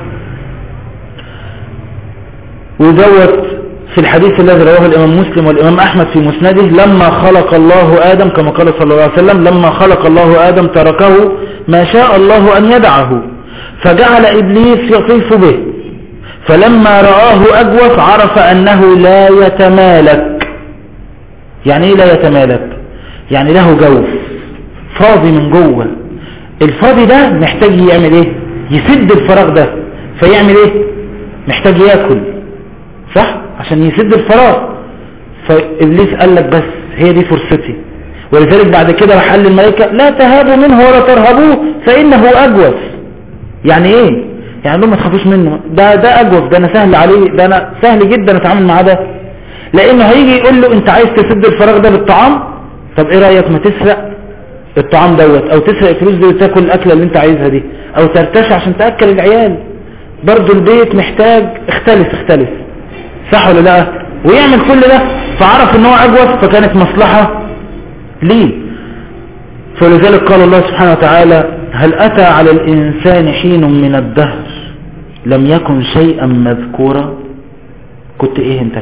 ودوت في الحديث الذي رواه الامام مسلم والامام احمد في مسنده لما خلق الله ادم كما قال صلى الله عليه وسلم لما خلق الله ادم تركه ما شاء الله ان يدعه فجعل ابليس يطيف به، فلما رآه اجوف عرف انه لا يتمالك. يعني ايه لا يتمالك؟ يعني له جوف فاضي من جوه، الفاضي ده محتاج يعمل ايه؟ يسد الفراغ ده، فيعمل ايه؟ محتاج ياكل، صح؟ عشان يسد الفراغ. فابليس قال لك بس هي دي فرصتي، ولذلك بعد كده راح قال للملائكه لا تهابوا منه ولا ترهبوه فانه اجوف. يعني ايه؟ يعني ما تخافوش منه، ده اجوف، ده انا سهل عليه، ده انا سهل جدا اتعامل معاه ده، لانه هيجي يقول له انت عايز تسد الفراغ ده بالطعام، طب ايه رايك ما تسرق الطعام دوت او تسرق الفلوس دي وتاكل الاكله اللي انت عايزها دي، او ترتشي عشان تاكل العيال، برضو البيت محتاج اختلف، صح ولا لا؟ ويعمل كل ده. فعرف ان هو اجوف فكانت مصلحة ليه. فلذلك قال الله سبحانه وتعالى هل اتى على الانسان حين من الدهر لم يكن شيئا مذكورا. كنت ايه انت؟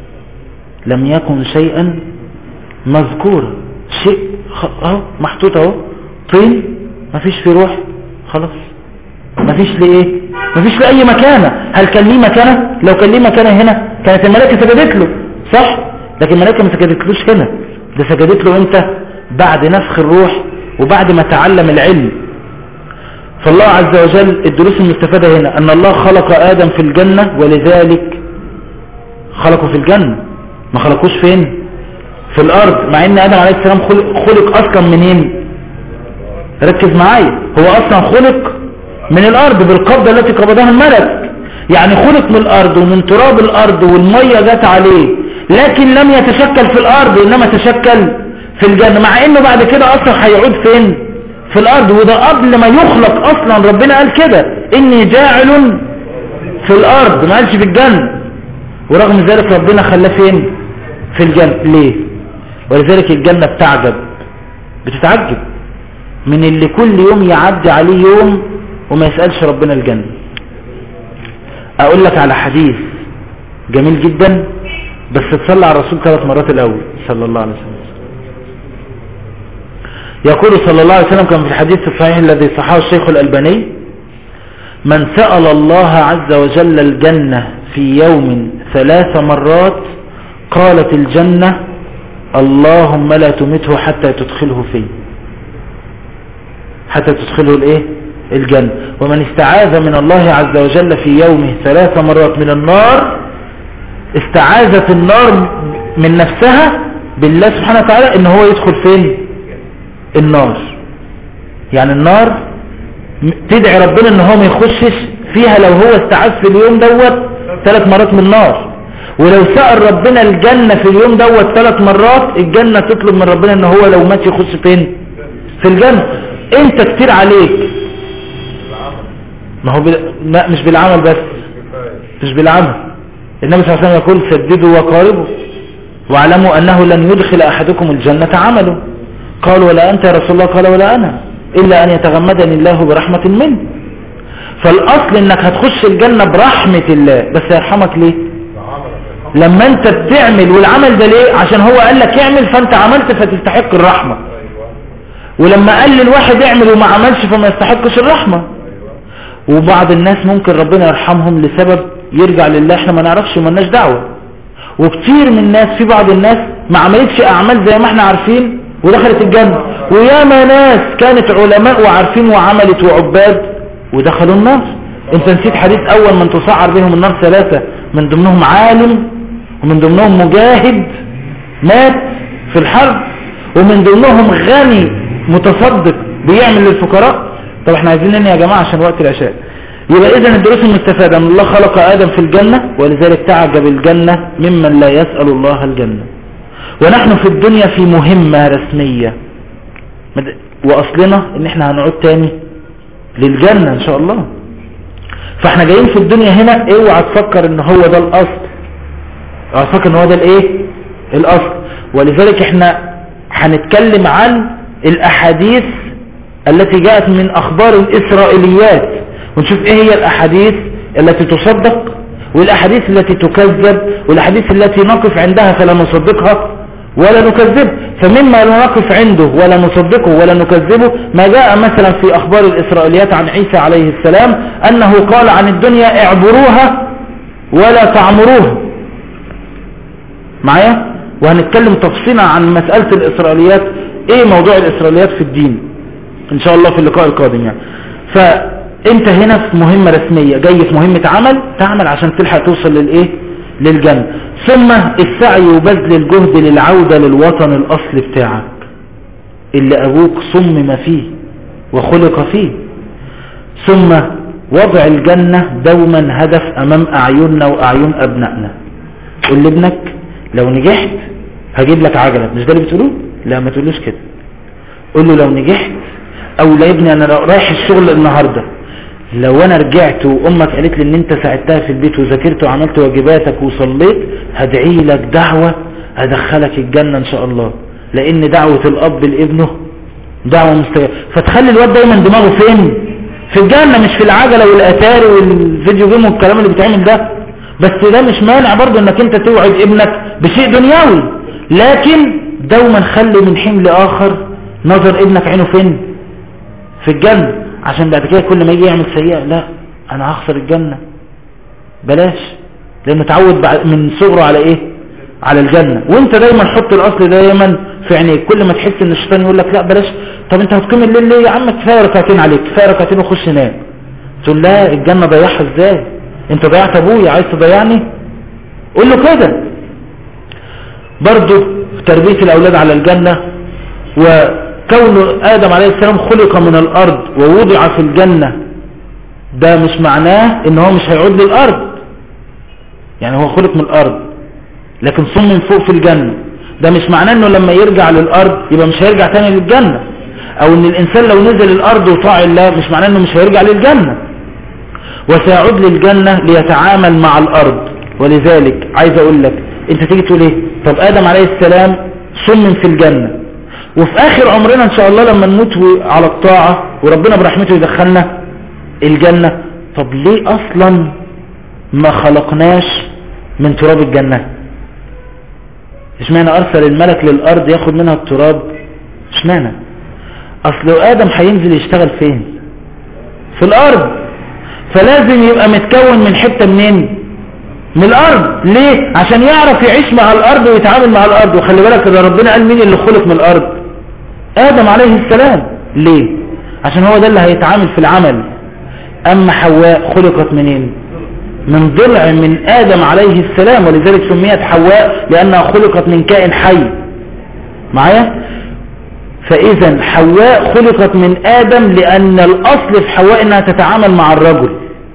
لم يكن شيئا مذكورا، شيء اهو محطوط اهو، طين مفيش فيه روح، خلاص مفيش ليه، مفيش لأي مكانة. هل كان ليه مكانة؟ لو كان ليه مكانة هنا كانت الملائكة سجدت له، صح؟ لكن الملائكة ما سجدتلوش هنا، ده سجدت له امتى؟ بعد نفخ الروح وبعد ما تعلم العلم. فالله عز وجل الدروس المستفادة هنا ان الله خلق آدم في الجنة، ولذلك خلقه في الجنة، ما خلقوش فين؟ في الارض، مع ان آدم عليه السلام خلق اصلا منين؟ ركز معايا، هو اصلا خلق من الارض بالقبضة التي قبضها الملك، يعني خلق من الارض ومن تراب الارض والمية جت عليه، لكن لم يتشكل في الارض انما تشكل في الجنة، مع انه بعد كده اصلا هيعود فين؟ في الارض. وده قبل ما يخلق اصلا ربنا قال كده اني جاعل في الارض، ما قالش في الجنة. ورغم ذلك ربنا خلاه فين؟ في الجنة. ليه؟ ولذلك الجنة بتتعجب من اللي كل يوم يعدي عليه يوم وما يسألش ربنا الجنة. اقول لك على حديث جميل جدا، بس تصلى على الرسول 3 مرات الاول صلى الله عليه وسلم. يقول صلى الله عليه وسلم كما في الحديث الصحيح الذي صححه الشيخ الألباني: من سأل الله عز وجل الجنة في يوم 3 مرات قالت الجنة اللهم لا تمته حتى تدخله فيه، حتى تدخله الايه؟ الجنة. ومن استعاذ من الله عز وجل في يومه 3 مرات من النار استعاذت النار من نفسها بالله سبحانه وتعالى ان هو يدخل فين؟ النار. يعني النار تدعي ربنا ان هو ما يخشش فيها لو هو استعاذ في اليوم دوت 3 مرات من النار. ولو سأل ربنا الجنة في اليوم دوت 3 مرات الجنة تطلب من ربنا ان هو لو مات يخش فين؟ في الجنة. انت كتير عليك، ما هو لا مش بالعمل بس، مش بالعمل. النبي صلى الله عليه وسلم يقول سددوا وقاربوا واعلموا انه لن يدخل احدكم الجنة عمله. قال ولا انت يا رسول الله؟ قال ولا انا، الا ان يتغمدني الله برحمة منه. فالاصل انك هتخش الجنة برحمة الله، بس يرحمك ليه؟ لما انت بتعمل. والعمل ده ليه؟ عشان هو قال لك اعمل فانت عملت فتستحق الرحمة. ولما قال للواحد اعمل وما عملش فما يستحقش الرحمة. وبعض الناس ممكن ربنا يرحمهم لسبب يرجع لله احنا ما نعرفش وما لناش دعوة. وكتير من الناس، في بعض الناس ما عملتش اعمال زي ما احنا عارفين ودخلت الجنة، وياما ناس كانت علماء وعارفين وعملت وعباد ودخلوا النار. انت نسيت حديث اول من تصعر بهم النار 3 من ضمنهم عالم، ومن ضمنهم مجاهد مات في الحرب، ومن ضمنهم غني متصدق بيعمل للفقراء. طب احنا عايزين ننهي يا جماعة عشان وقت العشاء. يبقى اذن الدروس المستفادة ان الله خلق آدم في الجنة، ولذلك تعجب الجنة ممن لا يسأل الله الجنة. ونحن في الدنيا في مهمة رسمية، واصلنا ان احنا هنعود تاني للجنة ان شاء الله. فاحنا جايين في الدنيا هنا، اوعى تفكر ان هو ده الاصل، اوعى تفكر ان هو ده الايه؟ الاصل. ولذلك احنا هنتكلم عن الاحاديث التي جاءت من اخبار الاسرائيليات، ونشوف ايه هي الاحاديث التي تصدق والاحاديث التي تكذب، والاحاديث التي نقف عندها فلا نصدقها ولا نكذب. فمما لا نقف عنده ولا نصدقه ولا نكذبه ما جاء مثلا في اخبار الاسرائيليات عن عيسى عليه السلام انه قال عن الدنيا اعبروها ولا تعمروها. معايا؟ وهنتكلم تفصيلا عن مسألة الاسرائيليات، ايه موضوع الاسرائيليات في الدين ان شاء الله في اللقاء القادم يعني. فانت هنا في مهمة رسمية، جاي في مهمة عمل، تعمل عشان تلحق توصل للايه؟ للجنة. ثم السعي وبذل الجهد للعودة للوطن الاصل بتاعك اللي ابوك صمم فيه وخلق فيه. ثم وضع الجنة دوما هدف امام اعيننا واعين ابنائنا. قل لابنك لو نجحت هجيب لك عجلة، مش ده اللي بتقولوه؟ لا ما تقولوش كده. قل له لو نجحت، او لا يا ابني انا رايح الشغل النهاردة، لو انا رجعت وامك قالت لي ان انت ساعدتها في البيت وذاكرت وعملت واجباتك وصليت هدعي لك دعوة هدخلك الجنة ان شاء الله، لان دعوة الاب لابنه دعوة مستجابة. فتخلي الواد دايما دماغه فين؟ في الجنة، مش في العجلة والاتاري والفيديو جيم والكلام اللي بيتعمل ده. بس ده مش مانع برضو انك انت توعد ابنك بشيء دنيوي، لكن دوما خلي من حين لاخر نظر ابنك عينه فين؟ في الجنة، عشان بعد كده كل ما يجي يعمل سيئة لا انا هخسر الجنة، بلاش، لانه تعود من صغره على ايه؟ على الجنة. وانت دايما حط الاصل دايما في عينيك. كل ما تحس ان الشيطان يقول لك لا بلاش، طب انت هتقيم الليل ليه يا عم؟ كفايه ركعتين عليك، كفايه ركعتين وخش نام. تقول لا الجنة ضيعها ازاي؟ انت ضيعت ابويا عايز تضيعني؟ قول له كده. برضو تربية الاولاد على الجنة، وكون آدم عليه السلام خلق من الأرض ووضع في الجنة ده مش معناه ان هو مش هيعود للأرض. يعني هو خلق من الأرض لكن صمم فوق في الجنة. ده مش معناه انه لما يرجع للارض يبقى مش هيرجع تاني للجنة، او ان الانسان لو نزل الارض وطاع الله مش معناه انه مش هيرجع للجنة، وسيعود للجنة ليتعامل مع الارض. ولذلك عايز اقول لك انت تيجي تقول ايه؟ طب ادم عليه السلام صمم في الجنة، وفي اخر عمرنا ان شاء الله لما نموت على الطاعة وربنا برحمته يدخلنا الجنة، طب ليه اصلا ما خلقناش من تراب الجنة؟ اشمعنى ارسل الملك للارض ياخد منها التراب؟ اشمعنى؟ اصل ادم هينزل يشتغل فين؟ في الارض، فلازم يبقى متكون من حتة منين؟ من الارض. ليه؟ عشان يعرف يعيش مع الارض ويتعامل مع الارض. وخلي بالك ده ربنا قال مين اللي خلق من الارض؟ ادم عليه السلام. ليه؟ عشان هو ده اللي هيتعامل في العمل. اما حواء خلقت منين؟ من ضلع من ادم عليه السلام، ولذلك سميت حواء لانها خلقت من كائن حي. معايا؟ فاذا حواء خلقت من ادم لان الاصل في حواء انها تتعامل مع الرجل،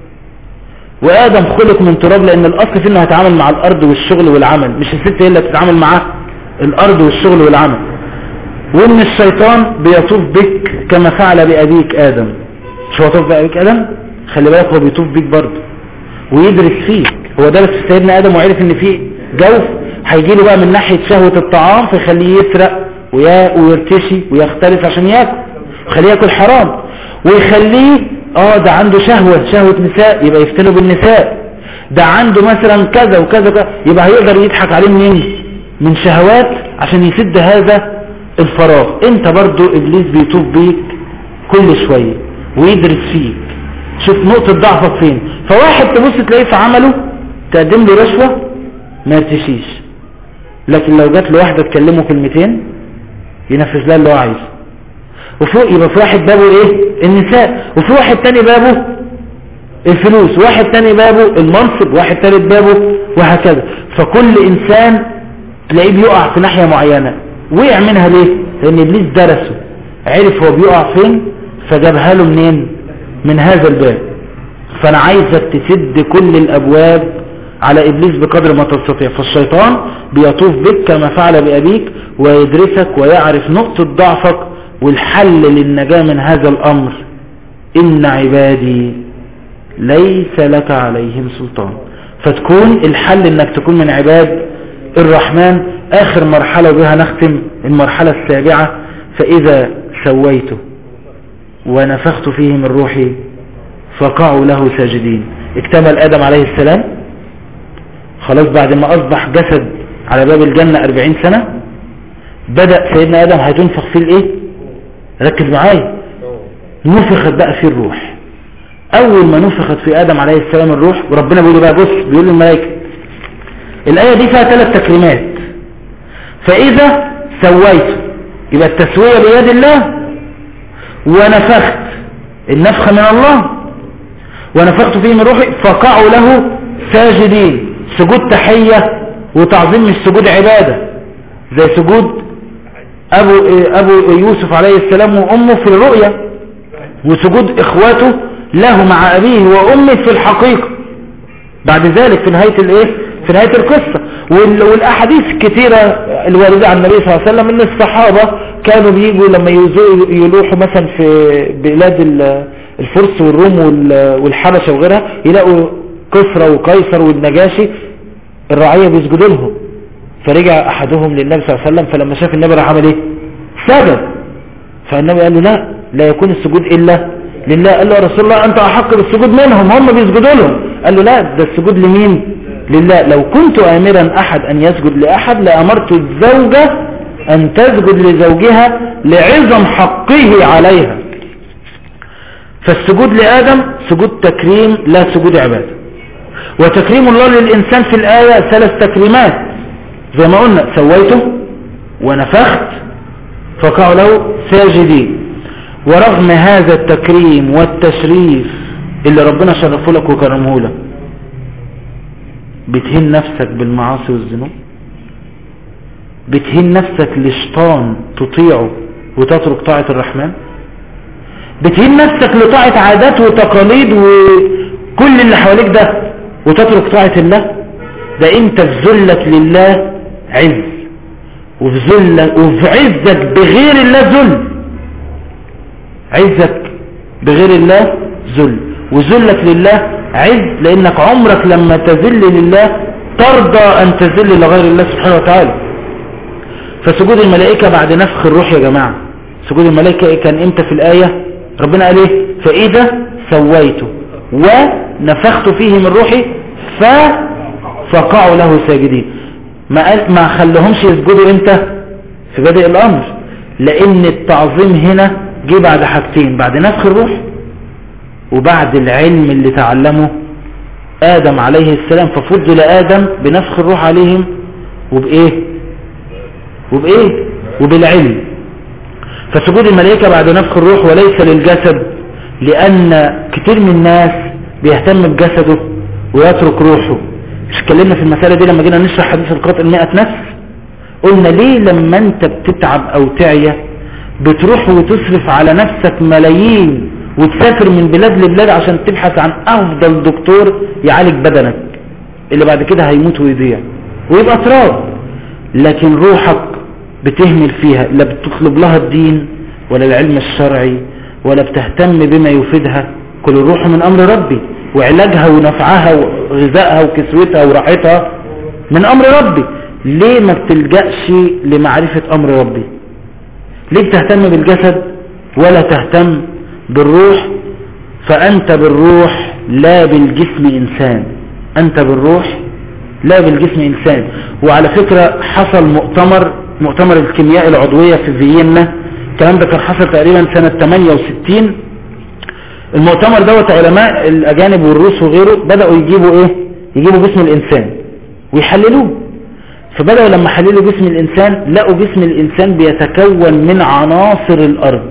وادم خلق من تراب لان الاصل في انه هيتعامل مع الارض والشغل والعمل، مش الست هي اللي تتعامل مع الارض والشغل والعمل. وان الشيطان بيطوف بك كما فعل بابيك ادم. مش هو طوف بابيك ادم؟ خلي بالك هو بيطوف بيك برضه ويدرس فيك. هو درس في سيدنا ادم وعرف ان فيه جوف هيجي له بقى من ناحيه شهوه الطعام فيخليه يسرق ويرتشي ويختلف عشان ياكل، ويخليه ياكل حرام، ويخليه ده عنده شهوه نساء يبقى يفتنه بالنساء، ده عنده مثلا كذا وكذا كذا يبقى هيقدر يضحك عليه منين؟ من شهوات عشان يسد هذا الفراغ. انت برضو ابليس بيطوف بيك كل شويه ويدرس فيك، شوف نقطة ضعفك فين. فواحد تبص تلاقيه في عمله تقدم له رشوة ما يرتشيش، لكن لو جات له واحدة تكلمه كلمتين ينفذ لها اللي هو عايزه. وفوق يبقى في واحد بابه ايه؟ النساء، وفي واحد تاني بابه الفلوس، واحد تاني بابه المنصب، واحد تالت بابه، وهكذا. فكل انسان تلاقيه بيقع في ناحية معينة. وقع منها ليه؟ لان ابليس درسه، عرف هو بيقع فين فجابها له منين؟ من هذا الباب. فانا عايزك تسد كل الابواب على ابليس بقدر ما تستطيع. فالشيطان بيطوف بك كما فعل بابيك ويدرسك ويعرف نقطة ضعفك والحل للنجاة من هذا الامر. ان عبادي ليس لك عليهم سلطان. فتكون الحل انك تكون من عباد الرحمن. اخر مرحلة وبها نختم المرحلة السابعة. فاذا سويته ونفخت فيه من روحي فقعوا له ساجدين. اكتمل ادم عليه السلام خلاص بعد ما اصبح جسد على باب الجنة 40 سنة. بدأ سيدنا ادم هيتنفخ فيه الايه؟ ركز معايا. نفخت بقى فيه الروح. اول ما نفخت في ادم عليه السلام الروح، وربنا بيقول بقى بص بيقول للملائكة الاية دي فيها 3 تكريمات. فاذا سويته يبقى التسوية بيد الله، ونفخت النفخة من الله، ونفخت فيه من روحي فقعوا له ساجدين. سجود تحية وتعظيم، مش سجود عبادة زي سجود أبو يوسف عليه السلام وأمه في الرؤيا، وسجود إخواته له مع أبيه وأمه في الحقيقة بعد ذلك في نهاية الإيه؟ في نهاية القصة. والأحاديث كثيرة الواردة عن النبي صلى الله عليه وسلم ان الصحابة كانوا بيجوا لما يلوحوا مثلا في بلاد الفرس والروم والحبشة وغيرها، يلاقوا كسرى وقيصر والنجاشي الرعية بيسجدوا لهم. فرجع احدهم للنبي صلى الله عليه وسلم، فلما شاف النبي راح عمل ايه؟ سجد. فالنبي قال له لا يكون السجود الا لله. قال له يا رسول الله انت احق بالسجود منهم، هم بيسجدوا لهم. قال له لا، ده السجود لمين؟ لله. لو كنت امرا احد ان يسجد لاحد لامرت الزوجة ان تسجد لزوجها لعظم حقه عليها. فالسجود لآدم سجود تكريم لا سجود عبادة. وتكريم الله للإنسان في الآية 3 تكريمات زي ما قلنا: سويته ونفخت فقعوا له ساجدين. ورغم هذا التكريم والتشريف اللي ربنا شرفه لك وكرمه لك، بتهين نفسك بالمعاصي والذنوب، بتهين نفسك لشيطان تطيعه وتترك طاعة الرحمن، بتهين نفسك لطاعة عادات وتقاليد وكل اللي حواليك ده وتترك طاعة الله. ده انت في ذلك لله عز، وفي عزك بغير الله ذل. عزك بغير الله ذل، وذلك لله عز، لانك عمرك لما تذل لله ترضى ان تذل لغير الله سبحانه وتعالى. فسجود الملائكة بعد نفخ الروح يا جماعة، سجود الملائكة كان امتى في الآية؟ ربنا قال ايه؟ فإذا سويته ونفخت فيه من روحي فقعوا له ساجدين. ما خلهمش يسجدوا امتى؟ في بدء الامر، لان التعظيم هنا جه بعد حاجتين، بعد نفخ الروح وبعد العلم اللي تعلمه آدم عليه السلام، ففضل آدم بنفخ الروح عليهم وبإيه وبالعلم. فسجود الملائكة بعد نفخ الروح وليس للجسد، لأن كتير من الناس بيهتم بجسده ويترك روحه. مش اتكلمنا في المسألة دي لما جينا نشرح حديث القاتل 100 نفس؟ قلنا ليه لما انت بتتعب او تعيا بتروح وتصرف على نفسك ملايين وتسافر من بلاد لبلاد عشان تبحث عن افضل دكتور يعالج بدنك اللي بعد كده هيموت ويضيع ويبقى تراب، لكن روحك بتهمل فيها، لا بتطلب لها الدين ولا العلم الشرعي ولا بتهتم بما يفيدها. كل الروح من امر ربي، وعلاجها ونفعها وغذائها وكسوتها وراحتها من امر ربي. ليه ما بتلجأش لمعرفة امر ربي؟ ليه بتهتم بالجسد ولا تهتم بالروح؟ فانت بالروح لا بالجسم انسان، انت بالروح لا بالجسم انسان. وعلى فكرة حصل مؤتمر الكيمياء العضوية في فيينا، الكلام ده كان حصل تقريبا سنة 68. المؤتمر دوت علماء الاجانب والروس وغيره بدأوا يجيبوا جسم الانسان ويحللوه. فبدأوا لما حللوا جسم الانسان لقوا جسم الانسان بيتكون من عناصر الارض،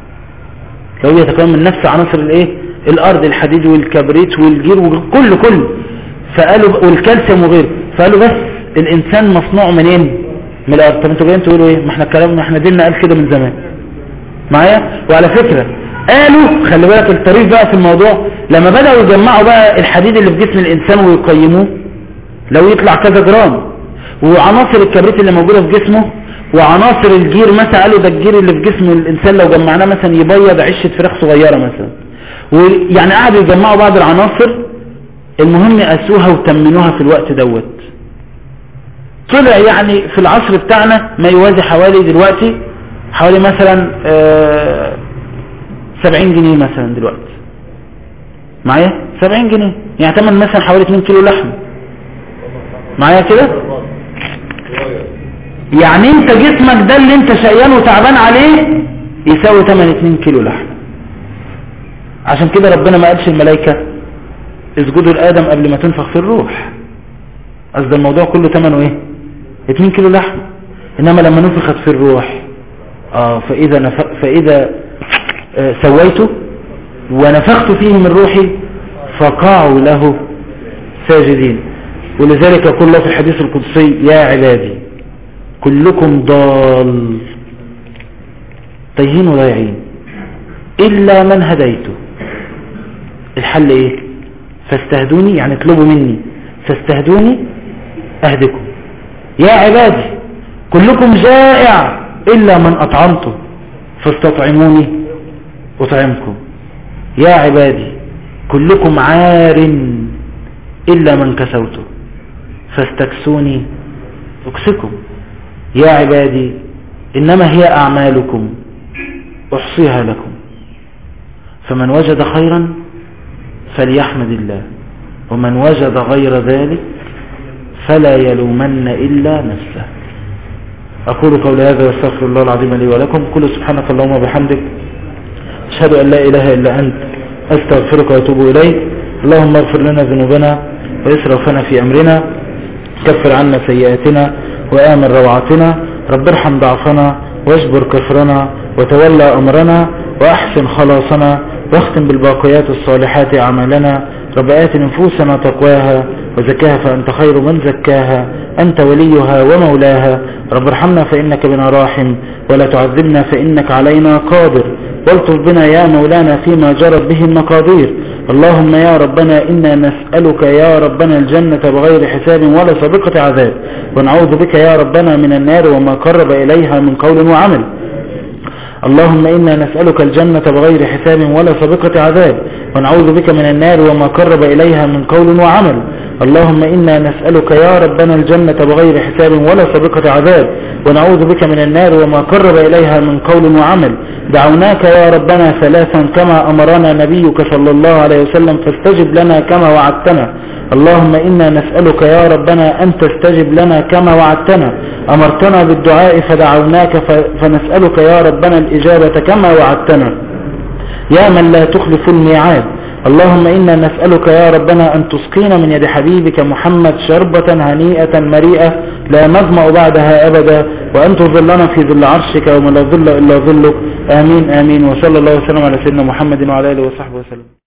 لو يتكون من نفس عناصر الارض، الحديد والكبريت والجير وكل فقالوا والكالسيوم وغيره. فقالوا بس الانسان مصنوع منين؟ من الارض. طب انتوا جايين تقولوا ايه؟ ما احنا ديننا قال كده من زمان معايا. وعلى فكرة قالوا خلي بالك الطريف بقى في الموضوع، لما بدأوا يجمعوا بقى الحديد اللي في جسم الانسان ويقيموه لو يطلع كذا جرام، وعناصر الكبريت اللي موجودة في جسمه، وعناصر الجير مثلا قالوا ده الجير اللي في جسم الانسان لو جمعناه مثلا يبيض عشة فراخ صغيرة مثلا. ويعني قعدوا يجمعوا بعض العناصر، المهم قاسوها وتمنوها في الوقت دوت. طلع يعني في العصر بتاعنا ما يوازي حوالي دلوقتي حوالي مثلا 70 جنيه مثلا دلوقتي معايا، 70 جنيه يعني تمن مثلا حوالي 2 كيلو لحم معايا كده. يعني انت جسمك ده اللي انت شقيان وتعبان عليه يساوي 2 كيلو لحم. عشان كده ربنا ما قالش الملائكة اسجدوا لآدم قبل ما تنفخ في الروح، قصد الموضوع كله ثمنه ايه؟ 2 كيلو لحم. انما لما نفخت في الروح فإذا سويته ونفخت فيه من روحي فقعوا له ساجدين. ولذلك يقول الله في الحديث القدسي يا عبادي كلكم ضال تايهين وضايعين إلا من هديته. الحل ايه؟ فاستهدوني، يعني اطلبوا مني فاستهدوني أهدكم. يا عبادي كلكم جائع إلا من أطعمته فاستطعموني أطعمكم. يا عبادي كلكم عار إلا من كسوته فاستكسوني أكسكم. يا عبادي إنما هي أعمالكم أحصيها لكم، فمن وجد خيرا فليحمد الله، ومن وجد غير ذلك فلا يلومن إلا نفسه. أقول قولي هذا واستغفر الله العظيم لي ولكم. كل سبحانك اللهم وبحمدك أشهد أن لا إله إلا أنت أستغفرك وأتوب إليك. اللهم اغفر لنا ذنوبنا وإسرافنا في أمرنا، كفر عنا سيئاتنا وآمن روعاتنا، رب ارحم ضعفنا واجبر كفرنا وتولى أمرنا وأحسن خلاصنا، واختم بالباقيات الصالحات أعمالنا. رب آت نفوسنا تقواها وزكاها فأنت خير من زكاها، أنت وليها ومولاها. رب ارحمنا فإنك بنا راحم، ولا تعذبنا فإنك علينا قادر، والطف بنا يا مولانا فيما جرت به المقادير. اللهم يا ربنا إنا نسألك يا ربنا الجنة بغير حساب ولا سابقة عذاب، ونعوذ بك يا ربنا من النار وما قرب إليها من قول وعمل. اللهم إنا نسألك الجنة بغير حساب ولا سابقة عذاب، ونعوذ بك من النار وما قرب إليها من قول وعمل. اللهم إنا نسألك يا ربنا الجنة بغير حساب ولا سابقة عذاب، ونعوذ بك من النار وما قرب إليها من قول وعمل. دعوناك يا ربنا ثلاثا كما أمرنا نبيك صلى الله عليه وسلم، فاستجب لنا كما وعدتنا. اللهم إنا نسألك يا ربنا أن تستجب لنا كما وعدتنا. أمرتنا بالدعاء فدعوناك، فنسألك يا ربنا الإجابة كما وعدتنا يا من لا تخلف الميعاد. اللهم إنا نسألك يا ربنا أن تسقينا من يد حبيبك محمد شربة هنيئة مريئة لا نظمأ بعدها أبدا، وأن تظلنا في ظل عرشك وما لا ظل إلا ظلك. آمين آمين. وصلى الله وسلم على سيدنا محمد وعلى آله وصحبه وسلم.